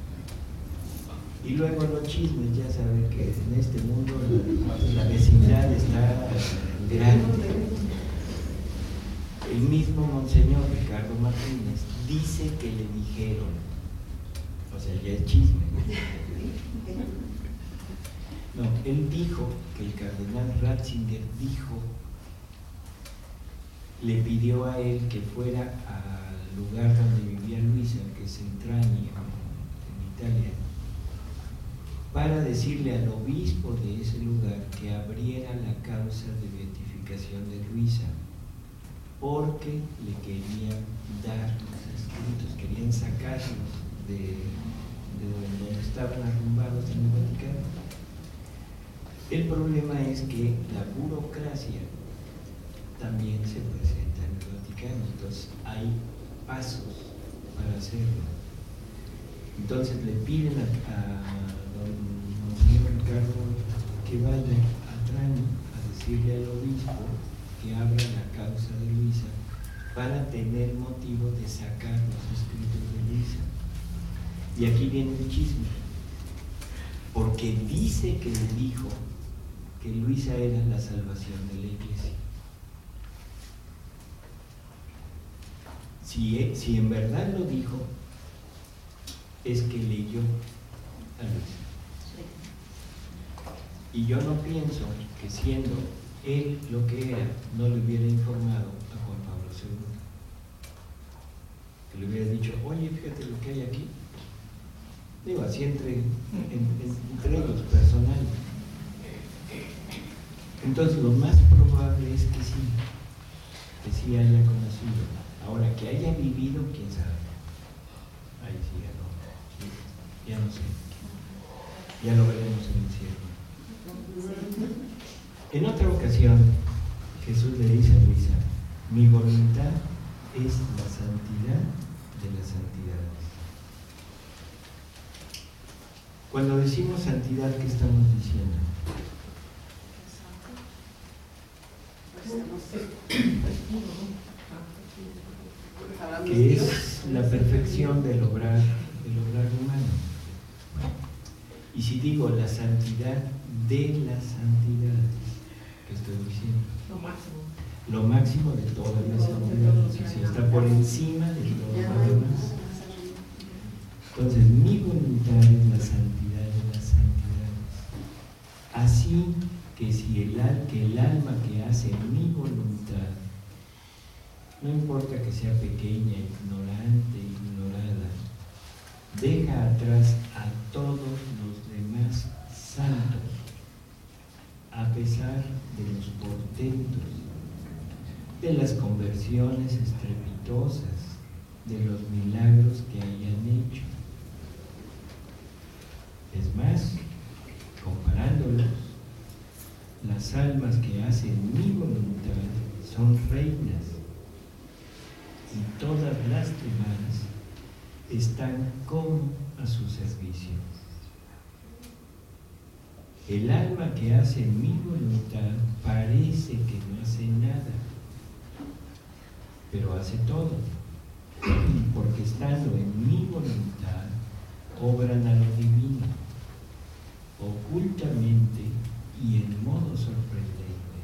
Y luego los chismes, ya saben que en este mundo la vecindad está grande. El mismo Monseñor Ricardo Martínez dice que le dijeron, o sea, ya es chisme. No, él dijo que el cardenal Ratzinger le pidió a él que fuera al lugar donde vivía Luisa, que es en Trani, en Italia, para decirle al obispo de ese lugar que abriera la causa de beatificación de Luisa, porque le querían dar los escritos, querían sacarlos de donde estaban arrumbados en el Vaticano. El problema es que la burocracia también se presenta en el Vaticano, entonces hay pasos para hacerlo. Entonces le piden a don Monseñor Ricardo que vaya a Trani a decirle al obispo que abra la causa de Luisa para tener motivo de sacar los escritos de Luisa. Y aquí viene el chisme, porque dice que le dijo que Luisa era la salvación de la Iglesia. si en verdad lo dijo, es que leyó a Luisa. Y yo no pienso que siendo él lo que era, no le hubiera informado a Juan Pablo II. Que le hubiera dicho, oye, fíjate lo que hay aquí. Digo, así entre ellos, personal. Entonces, lo más probable es que sí haya conocido. Ahora, que haya vivido, quién sabe. Ahí sí, ya no sé. Ya lo veremos en el cielo. En otra ocasión, Jesús le dice a Luisa, mi voluntad es la santidad de las santidades. Cuando decimos santidad, ¿qué estamos diciendo? Que es la perfección del obrar humano. Y si digo la santidad de las santidades, ¿qué estoy diciendo? Lo máximo de todas las santidades. Si está por encima de todo lo demás. Entonces, mi voluntad es la santidad de las santidades. Así que si el alma que hace mi voluntad, no importa que sea pequeña, ignorante, ignorada, deja atrás a todos los demás santos, a pesar de los portentos, de las conversiones estrepitosas, de los milagros que hayan hecho. Es más, comparándolos, las almas que hacen mi voluntad son reinas y todas las demás están como a su servicio. El alma que hace mi voluntad parece que no hace nada, pero hace todo, porque estando en mi voluntad obran a lo divino, ocultamente y en modo sorprendente.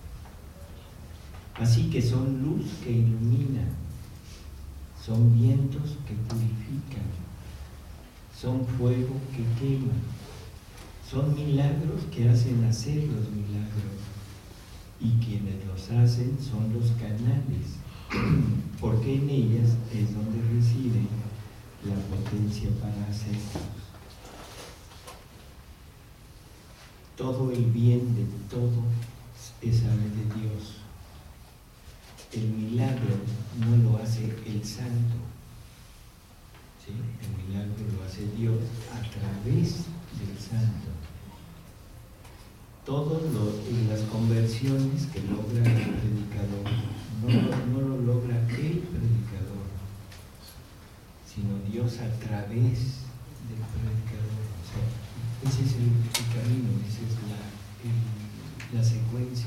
Así que son luz que ilumina, son vientos que purifican, son fuego que quema, son milagros que hacen hacer los milagros, y quienes los hacen son los canales, porque en ellas es donde reside la potencia para hacerlos. Todo el bien de todo es ave de Dios. El milagro no lo hace el santo, ¿sí? El milagro lo hace Dios a través del santo. Todas las conversiones que logra el predicador no lo logra el predicador, sino Dios a través del predicador. O sea, ese es el camino, esa es la secuencia.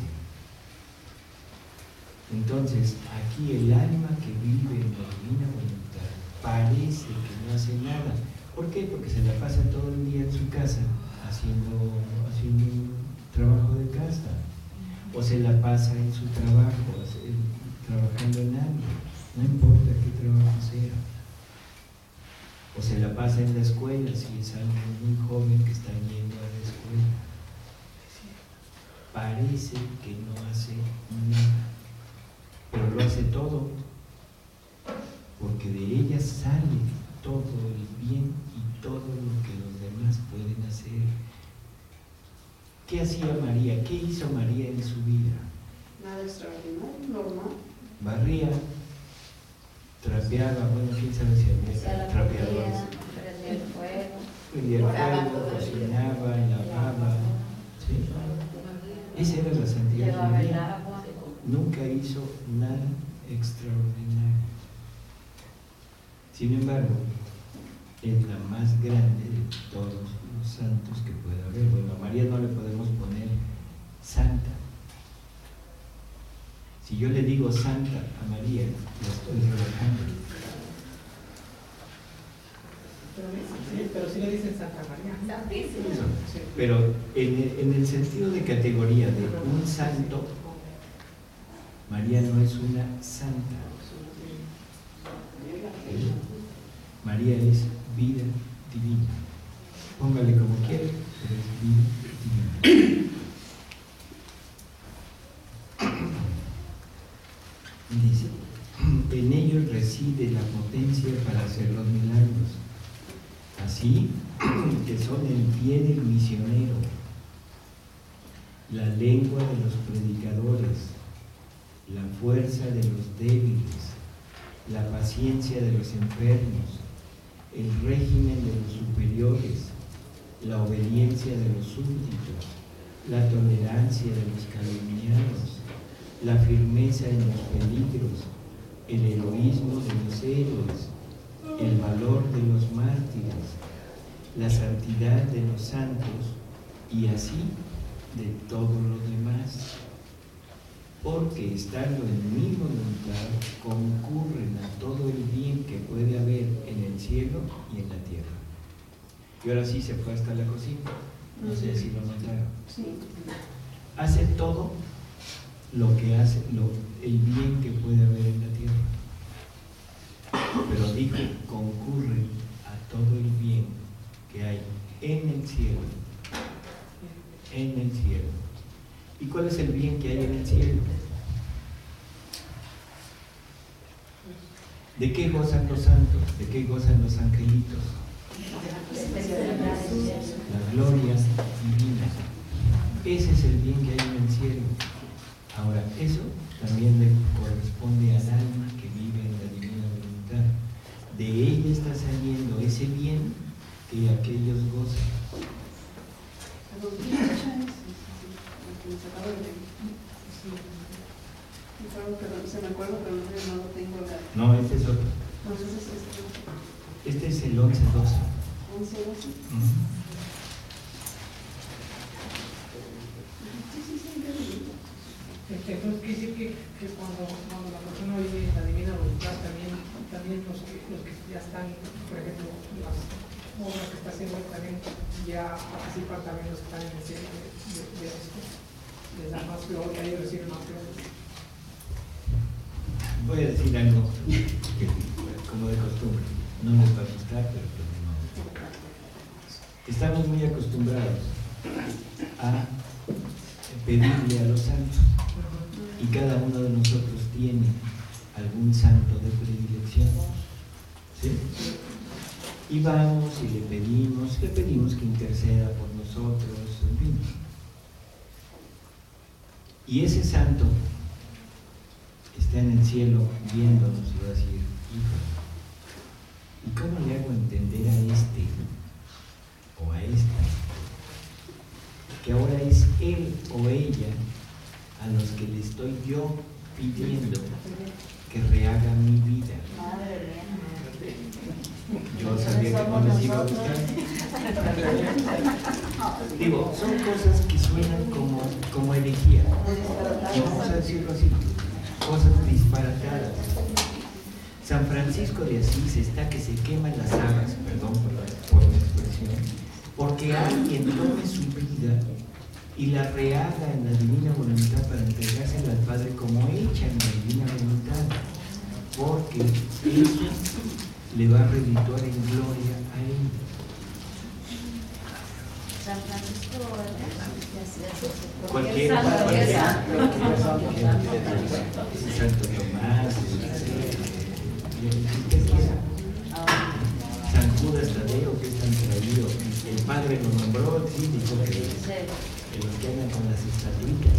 Entonces, aquí el alma que vive en la divina voluntad parece que no hace nada. ¿Por qué? Porque se la pasa todo el día en su casa haciendo trabajo de casa, o se la pasa en su trabajo, trabajando en algo, no importa qué trabajo sea, o se la pasa en la escuela, si es alguien muy joven que está yendo a la escuela. Parece que no hace nada, pero lo hace todo, porque de ella sale todo el bien y todo lo que los demás pueden hacer. ¿Qué hacía María? ¿Qué hizo María en su vida? Nada extraordinario, normal. Barría, trapeaba, bueno, quién sabe si había trapeadores. Prendía el fuego. Prendía el fuego, cocinaba, lavaba. ¿Sí? Esa era la santidad de Llevaba el María. agua. Nunca hizo nada extraordinario. Sin embargo, es la más grande de todos los santos que puede haber. Bueno, a María no le podemos poner santa. Si yo le digo santa a María, la estoy rebajando. Pero sí le dicen Santa María. Santísima. Pero en el sentido de categoría de un santo, María no es una santa. María es vida divina. Póngale como quiere, pero es vida divina. Dice, en ellos reside la potencia para hacer los milagros, así que son el pie del misionero, la lengua de los predicadores, la fuerza de los débiles, la paciencia de los enfermos, el régimen de los superiores, la obediencia de los súbditos, la tolerancia de los calumniados, la firmeza en los peligros, el heroísmo de los héroes, el valor de los mártires, la santidad de los santos y así de todo lo demás. Porque estando en mi voluntad concurren a todo el bien que puede haber en el cielo y en la tierra. Y ahora sí se fue hasta la cocina. No sé si lo notaron. Sí. Hace todo lo que hace, el bien que puede haber en la tierra. Pero dijo, concurren a todo el bien que hay en el cielo. En el cielo. ¿Y cuál es el bien que hay en el cielo? ¿De qué gozan los santos? ¿De qué gozan los angelitos? La gloria divina. Ese es el bien que hay en el cielo. Ahora, eso también le corresponde al alma que vive en la divina voluntad. De ella está saliendo ese bien que aquellos gozan. Se me acuerdo, pero no lo tengo acá. No, este es otro. Este es el 11-12. 11-12. Entonces quiere decir que cuando la persona vive en la divina voluntad, también los que ya están, por ejemplo, las obras que está haciendo, también ya participan también los que están en el cielo de esto. Les da más gloria, ellos reciben más gloria. Voy a decir algo que, como de costumbre, no les va a gustar, pero pues no. Estamos muy acostumbrados a pedirle a los santos y cada uno de nosotros tiene algún santo de predilección, ¿sí? Y vamos y le pedimos que interceda por nosotros, en fin. Y ese santo está en el cielo viéndonos y va a decir, hijo, ¿y cómo le hago entender a este o a esta que ahora es él o ella a los que le estoy yo pidiendo que rehaga mi vida? Yo sabía que no les iba a gustar. Digo, son cosas que suenan como herejía. Y vamos a decirlo así, cosas disparatadas. San Francisco de Asís está que se queman las habas, perdón por la expresión, porque alguien tome su vida y la rehaga en la divina voluntad para entregársela al Padre como hecha en la divina voluntad, porque eso le va a redituar en gloria a él. San Francisco de Cualquier santo, Santo Tomás, San Judas Tadeo, que es tan traído, el Padre lo nombró, sí, dijo que los que andan con las estatuitas.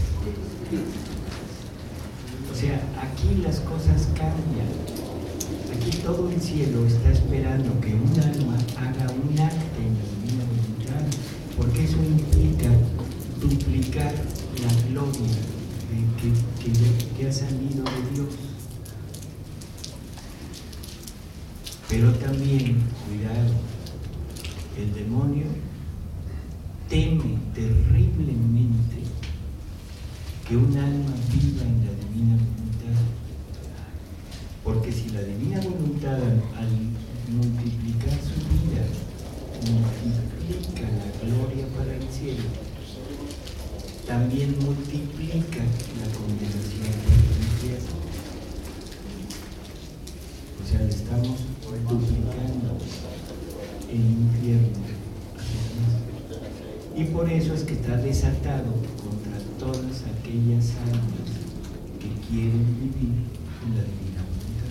O sea, aquí las cosas cambian. Aquí todo el cielo está esperando que un alma haga un acto en la divina voluntad, porque eso implica duplicar la gloria que ha salido de Dios. Pero también, cuidado, el demonio teme terriblemente que un alma viva en la divina voluntad. Porque si la divina voluntad al multiplicar su vida multiplica la gloria para el cielo, también multiplica la condenación del infierno. O sea, le estamos duplicando por eso es que está desatado contra todas aquellas almas que quieren vivir en la divina voluntad.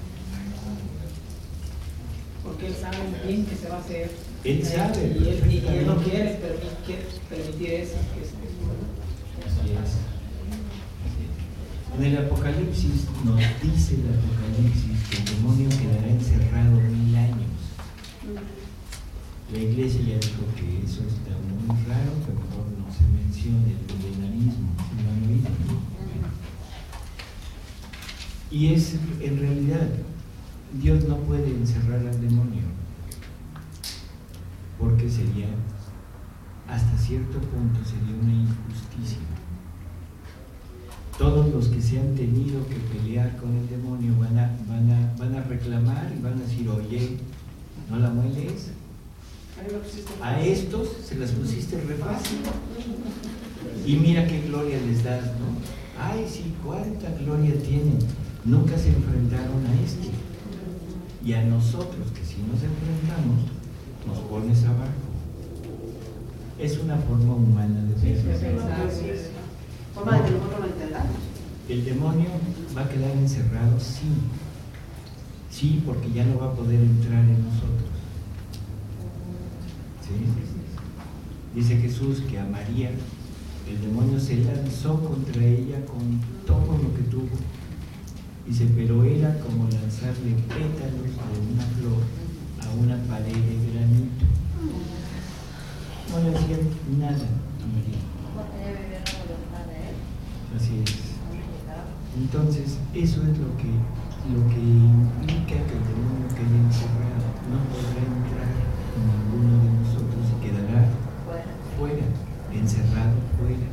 Porque él sabe bien que se va a hacer. Él sabe. Y él no quiere permitir eso. Así es. En el Apocalipsis nos dice el Apocalipsis que el demonio quedará encerrado 1000 años. La iglesia ya dijo que eso está muy raro, que mejor no se mencione el milenarismo, ¿no han oído? Y es, en realidad, Dios no puede encerrar al demonio, porque sería, hasta cierto punto, sería una injusticia. Todos los que se han tenido que pelear con el demonio van a reclamar y van a decir, oye, ¿no la mueles? A estos se las pusiste re fácil. Y mira qué gloria les das, ¿no? Ay, sí, cuánta gloria tienen. Nunca se enfrentaron a este. Y a nosotros, que si nos enfrentamos, nos pones abajo. Es una forma humana de pensar. Forma de que nosotros lo entendamos. El demonio va a quedar encerrado, sí. Sí, porque ya no va a poder entrar en nosotros. ¿Sí? Dice Jesús que a María el demonio se lanzó contra ella con todo lo que tuvo. Dice, pero era como lanzarle pétalos de una flor a una pared de granito. No le hacía nada a María. Así es. Entonces, eso es lo que implica que el demonio quede encerrado. No podrá entrar en ninguno de nosotros y quedará fuera, encerrado fuera.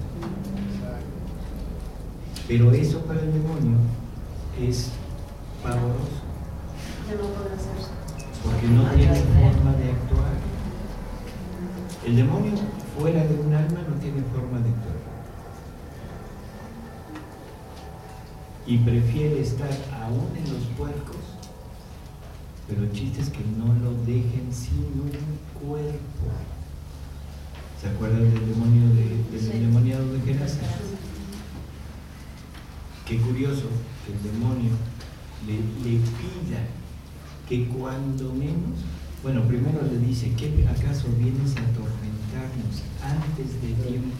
Pero eso para el demonio es pavoroso. Ya no podrá hacerse. Porque no tiene forma de actuar. El demonio fuera de un alma no tiene forma de actuar. Y prefiere estar aún en los puercos, pero el chiste es que no lo dejen sin un cuerpo. ¿Se acuerdan del demonio del endemoniado de Gerasa? Qué curioso que el demonio le pida que cuando menos, bueno, primero le dice, ¿qué acaso vienes a atormentarnos antes de tiempo?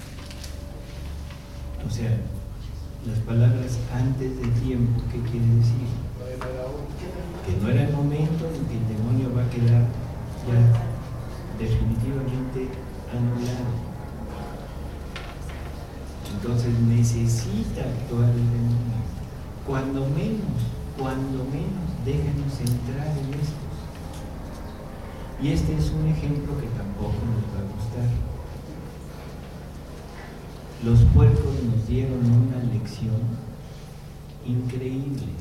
O sea, las palabras antes de tiempo, ¿qué quiere decir? Que no era el momento en que el demonio va a quedar ya definitivamente anulado. Entonces necesita actuar el demonio. Cuando menos, déjanos entrar en estos. Y este es un ejemplo que tampoco nos va a gustar. Los puercos nos dieron una lección increíble.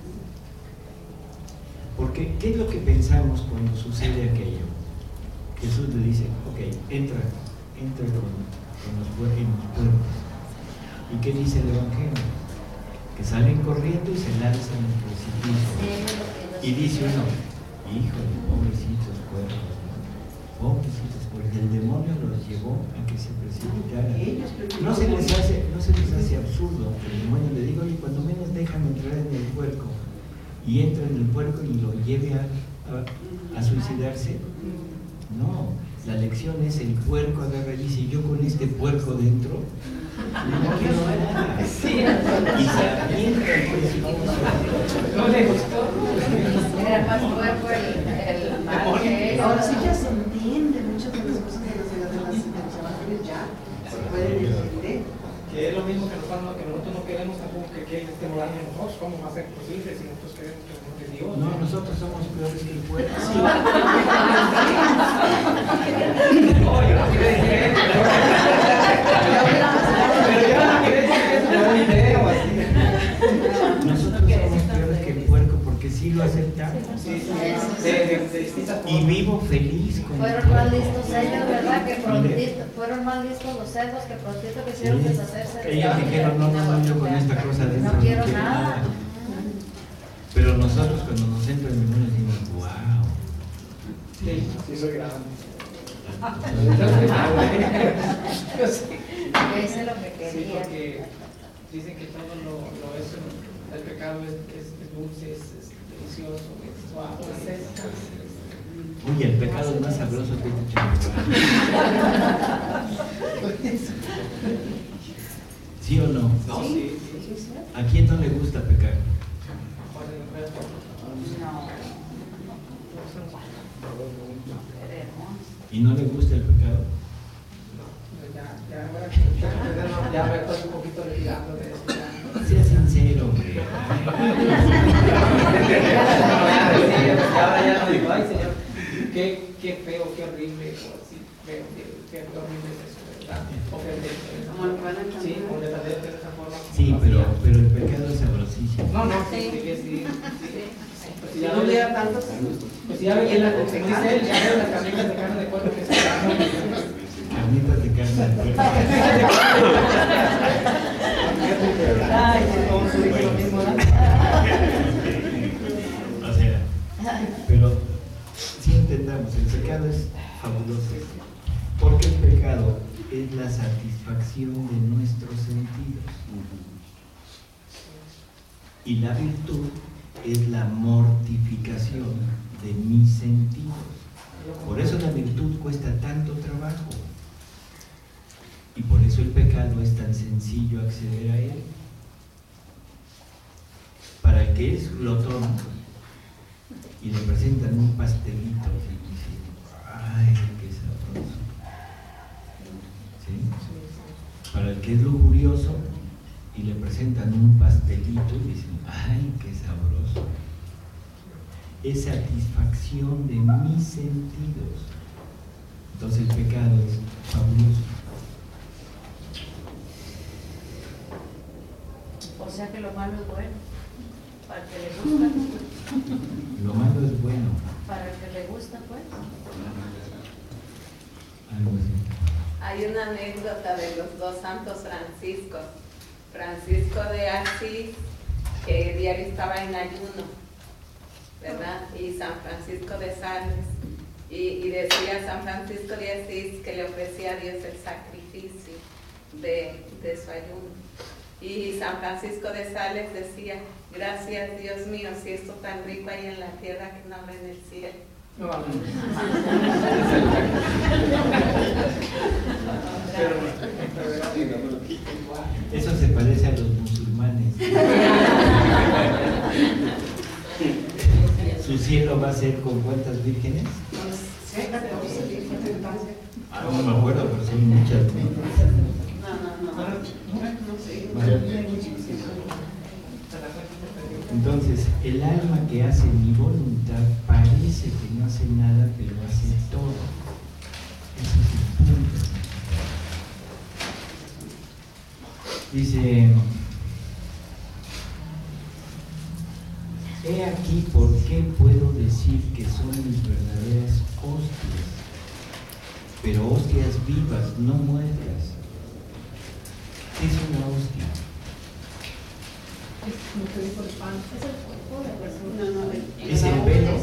Porque, ¿qué es lo que pensamos cuando sucede aquello? Jesús le dice, ok, entra con los puercos. ¿Y qué dice el Evangelio? Que salen corriendo y se lanzan al precipicio. Y dice uno, híjole, pobrecitos puercos. Pobrecitos puercos. El demonio los llevó a que se precipitaran. No se les hace absurdo que el demonio le diga, oye, cuando menos déjame entrar en el puerco. Y entra en el puerco y lo lleve a suicidarse. No, la lección es el puerco agarra y dice, yo con este puerco dentro no quiero nada. Y se avienta el precipicio. No le gustó. Era más puerco el mal que él. Ahora sí ya se entiende muchas de las cosas de los evangelios ya se pueden entender. Que es lo mismo que nosotros no queremos tampoco que él esté morando en nosotros. ¿Cómo va a ser posible si nosotros queremos que Dios? No, nosotros somos peores que el puerco. Sí. Oye, no quiere decir eso. Pero yo no quiero decir que es un buen video así. Nosotros somos peores que el puerco porque sí lo aceptamos. Sí, de distintas formas. Y vivo feliz con el Fueron más puerco. listos ellos, ¿verdad? Que prontito, fueron más listos los cerdos que prontito quisieron deshacerse de Ellos dijeron, no, yo con esta cosa dentro no quiero quiero nada. Pero nosotros cuando nos entra el demonio decimos, wow. Sí, soy grande. Sí. Eso es lo que Sí, quería. porque dicen que todo lo eso, el pecado es dulce, es delicioso, es suave, Oye, el pecado es más sabroso que este chocolate. ¿Sí o no? No, sí. ¿A quién no le gusta pecar? ¿Y no le gusta el pecado? Ya me estoy un poquito retirando de esto. Sea sincero, hombre. Ahora ya no digo, ay Señor, qué feo, qué horrible, o así, feo, qué horrible es eso, ¿verdad? Ofendente. Como lo que van a entender. Sí, como defender de esa forma. Sí, pero el pecado es sabrosísimo. No, sí, sí. Pues Si no hubiera tantos. Pues si ya ven en la como dice él, ya veo las carnitas de carne de puerco que se Carnitas de carne de puerco. Ay, como su hijo lo mismo, ¿no? O sea, pero si entendamos, el pecado es fabuloso, porque el pecado es la satisfacción de nuestros sentidos y la virtud es la mortificación de mis sentidos. Por eso la virtud cuesta tanto trabajo y por eso el pecado es tan sencillo acceder a él. Para el que es glotón y le presentan un pastelito y dice, ¡ay, qué sabroso! ¿Sí? Para el que es lujurioso y le presentan un pastelito y dicen, ¡ay, qué sabroso! Es satisfacción de mis sentidos. Entonces el pecado es fabuloso. O sea que lo malo es bueno. Para el que le gusta. Lo malo es bueno. Para el que le gusta, pues. Algo así. Hay una anécdota de los dos santos Franciscos. Francisco de Asís, que diario estaba en ayuno, ¿verdad? Y San Francisco de Sales. Y decía San Francisco de Asís que le ofrecía a Dios el sacrificio de su ayuno. Y San Francisco de Sales decía, gracias Dios mío, si esto tan rico hay en la tierra que no habrá en el cielo. Eso se parece a los musulmanes. ¿Su cielo va a ser con cuántas vírgenes? No me acuerdo, pero son muchas. Entonces, el alma que hace mi voluntad parece que no hace nada, pero hace todo. Ese es el punto. Dice, he aquí por qué puedo decir que son mis verdaderas hostias, pero hostias vivas, no muertas. ¿Qué es una hostia? Es el velo,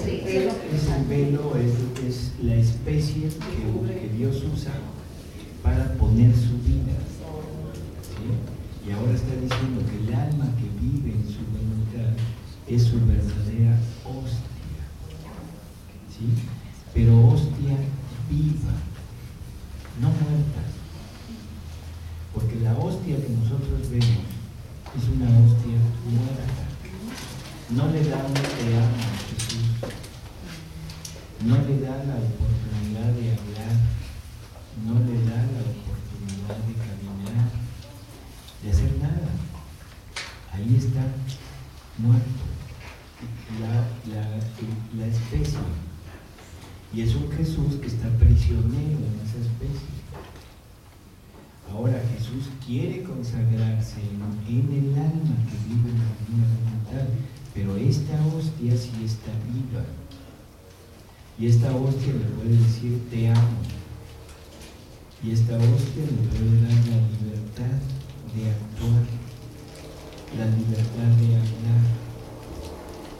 es la especie que Dios usa para poner su vida. ¿Sí? Y ahora está diciendo que el alma que vive en su voluntad es su verdadera hostia. ¿Sí? Pero hostia viva, no muerta. Porque la hostia que nosotros vemos es una hostia muerta. No le da un te amo a Jesús. No le da la oportunidad de hablar. No le da la oportunidad de caminar, de hacer nada. Ahí está muerto la especie. Y es un Jesús que está prisionero en esa especie. Ahora Jesús quiere consagrarse en el alma que vive en la divina voluntad, pero esta hostia sí está viva. Y esta hostia le puede decir te amo. Y esta hostia le puede dar la libertad de actuar, la libertad de hablar.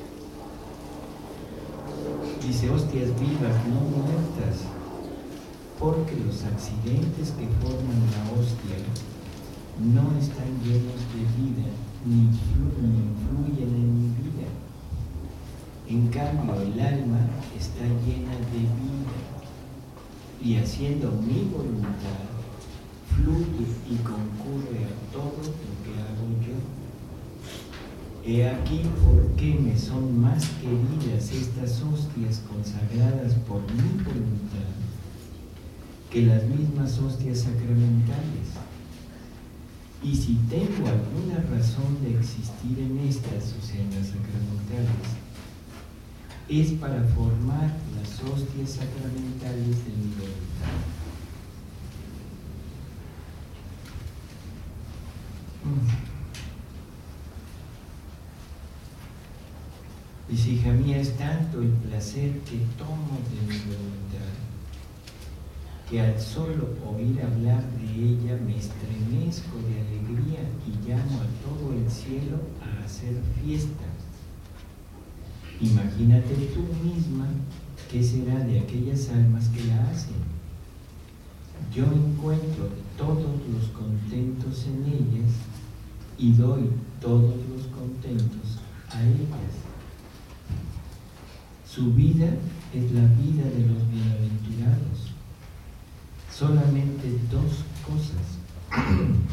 Dice hostias vivas, no muertas. porque los accidentes que forman la hostia no están llenos de vida, ni influyen en mi vida. En cambio, el alma está llena de vida, y haciendo mi voluntad, fluye y concurre a todo lo que hago yo. He aquí por qué me son más queridas estas hostias consagradas por mi voluntad que las mismas hostias sacramentales. Y si tengo alguna razón de existir en estas, o sea, en las sacramentales, es para formar las hostias sacramentales de mi voluntad. Dice: hija mía, es tanto el placer que tomo de mi voluntad, que al solo oír hablar de ella me estremezco de alegría y llamo a todo el cielo a hacer fiesta. Imagínate tú misma qué será de aquellas almas que la hacen. Yo encuentro todos los contentos en ellas y doy todos los contentos a ellas. Su vida es la vida de los bienaventurados. Solamente dos cosas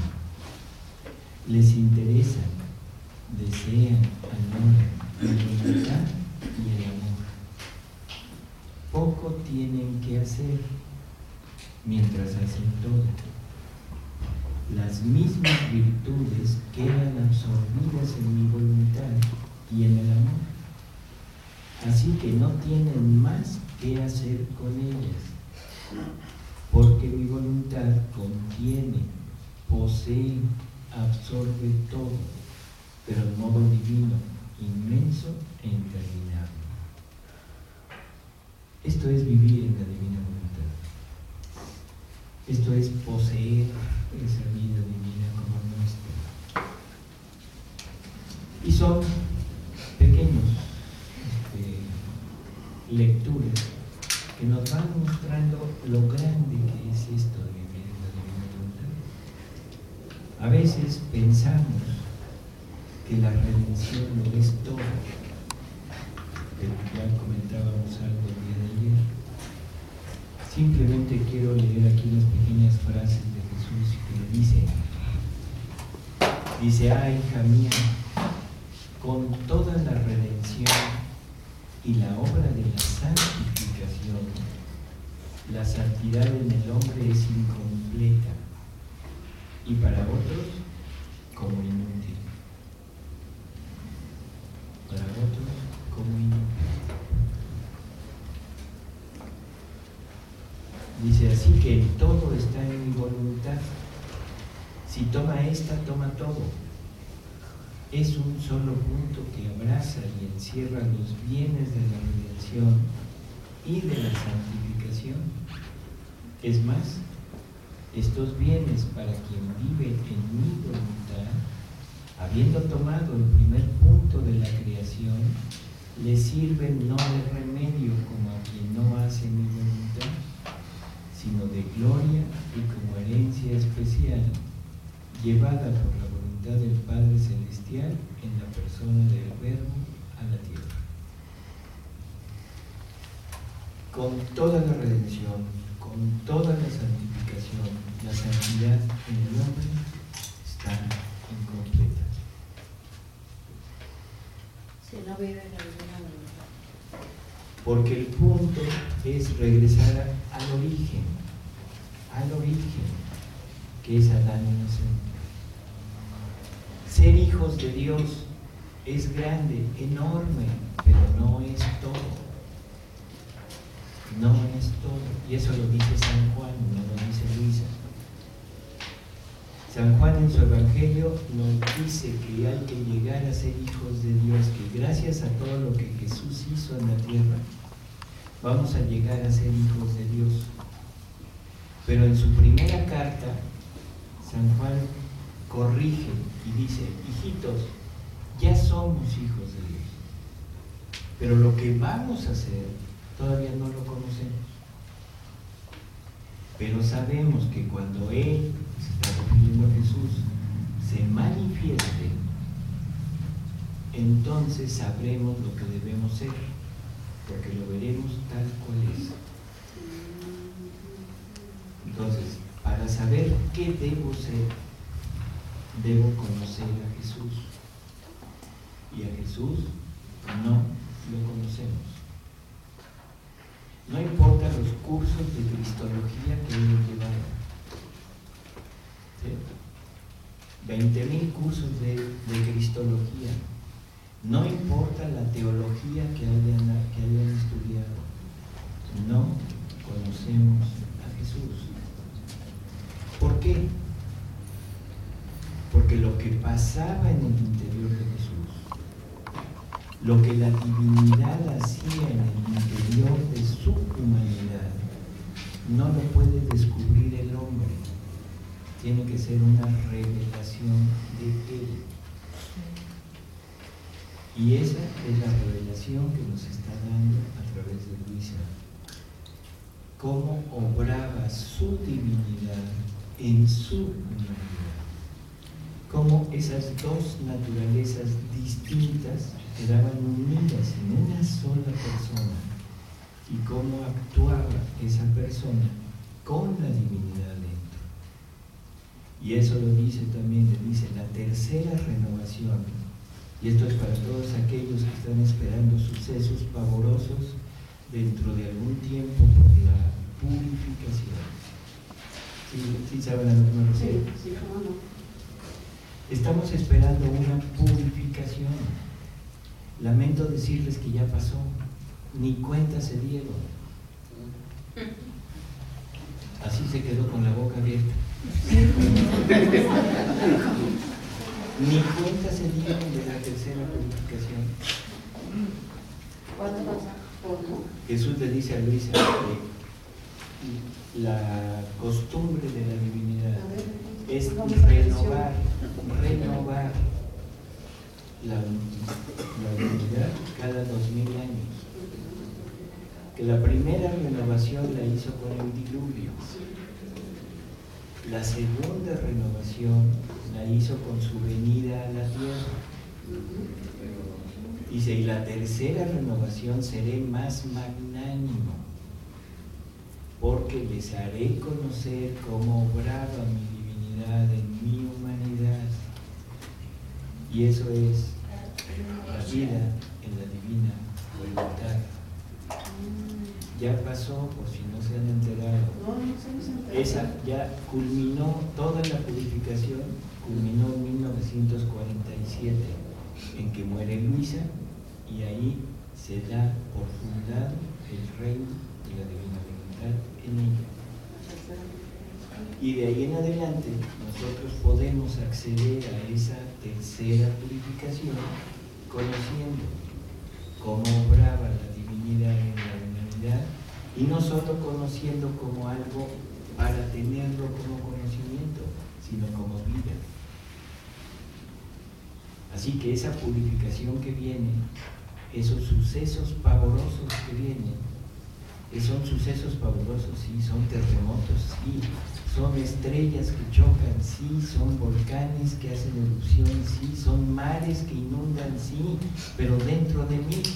les interesan, desean, añoran: la libertad y el amor. Poco tienen que hacer mientras hacen todo. Las mismas virtudes quedan absorbidas en mi voluntad y en el amor. Así que no tienen más que hacer con ellas, porque mi voluntad contiene, posee, absorbe todo, pero en modo divino, inmenso e interminable. Esto es vivir en la divina voluntad. Esto es poseer esa vida divina como nuestra. Y son pequeños lecturas que nos van mostrando lo grande que es esto de vivir en la divina voluntad. A veces pensamos que la redención lo es todo, pero ya comentábamos algo el día de ayer. Simplemente quiero leer aquí unas pequeñas frases de Jesús que le dice: ah, hija mía, con toda la redención y la obra de la santificación, la santidad en el hombre es incompleta y para otros como inútil. Para otros como inútil. Dice: así que todo está en mi voluntad. Si toma esta, toma todo. Es un solo punto que abraza y encierra los bienes de la redención y de la santificación. Es más, estos bienes para quien vive en mi voluntad, habiendo tomado el primer punto de la creación, le sirven no de remedio como a quien no hace mi voluntad, sino de gloria y como herencia especial, llevada por la voluntad del Padre Celestial en la persona del Verbo a la tierra. Con toda la redención, con toda la santificación, la santidad en el hombre está incompleta. Si no vive la divina voluntad. Porque el punto es regresar al origen, que es Adán inocente. Ser hijos de Dios es grande, enorme, pero no es todo. No es todo. Y eso lo dice San Juan, no lo dice Luisa. San Juan en su Evangelio nos dice que hay que llegar a ser hijos de Dios, que gracias a todo lo que Jesús hizo en la tierra, vamos a llegar a ser hijos de Dios. Pero en su primera carta, San Juan corrige y dice: hijitos, ya somos hijos de Dios, pero lo que vamos a hacer todavía no lo conocemos. Pero sabemos que cuando Él, se está refiriendo a Jesús, se manifieste, entonces sabremos lo que debemos ser, porque lo veremos tal cual es. Entonces, para saber qué debo ser, debo conocer a Jesús. Y a Jesús no lo conocemos. No importa los cursos de cristología que ellos llevaron. ¿Sí? 20.000 cursos de cristología. No importa la teología que hayan estudiado. No conocemos a Jesús. ¿Por qué? Porque lo que pasaba en el interior de Jesús, lo que la divinidad hacía en el interior de su humanidad, no lo puede descubrir el hombre. Tiene que ser una revelación de Él. Y esa es la revelación que nos está dando a través de Luisa. Cómo obraba su divinidad en su humanidad. Cómo esas dos naturalezas distintas quedaban unidas en una sola persona. Y cómo actuaba esa persona con la divinidad dentro. Y eso lo dice también, le dice la tercera renovación. Y esto es para todos aquellos que están esperando sucesos pavorosos dentro de algún tiempo por la purificación. ¿Sí saben a lo que me refiero? Sí, cómo no. Estamos esperando una purificación. Lamento decirles que ya pasó. Ni cuenta se dieron. Así se quedó con la boca abierta. Ni cuenta se dieron de la tercera purificación. ¿Cuándo pasa? Jesús le dice a Luisa que la costumbre de la divinidad es renovar la divinidad cada 2000 años. Que la primera renovación la hizo con el diluvio. La segunda renovación la hizo con su venida a la tierra. Dice, y la tercera renovación seré más magnánimo, porque les haré conocer cómo obraba mi divinidad en mi humanidad. Y eso es la vida en la divina voluntad. Ya pasó, por si no se han enterado. Esa ya culminó, toda la purificación culminó en 1947, en que muere Luisa, y ahí se da por fundado el reino de la divina voluntad en ella. Y de ahí en adelante nosotros podemos acceder a esa tercera purificación conociendo cómo obraba la divinidad en la humanidad, y no solo conociendo como algo para tenerlo como conocimiento, sino como vida. Así que esa purificación que viene, esos sucesos pavorosos que vienen, son sucesos pavorosos, sí, son terremotos, sí, son estrellas que chocan, sí, son volcanes que hacen erupción, sí, son mares que inundan, sí, pero dentro de mí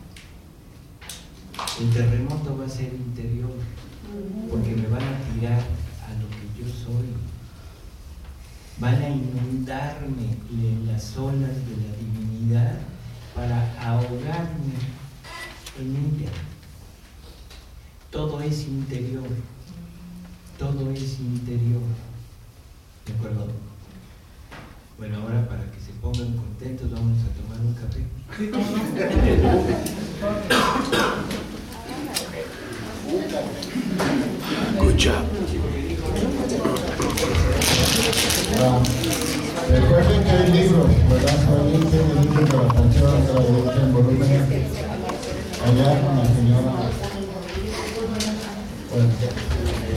el terremoto va a ser interior, porque me van a tirar a lo que yo soy, van a inundarme en las olas de la divinidad para ahogarme en ella. Todo es interior, todo es interior. ¿De acuerdo? Bueno, ahora para que se pongan contentos vamos a tomar un café. Escucha. Recuerden que hay libros, ¿verdad? Solamente hay libros de la canción de la derecha en volumen. Allá con la señora. Bueno.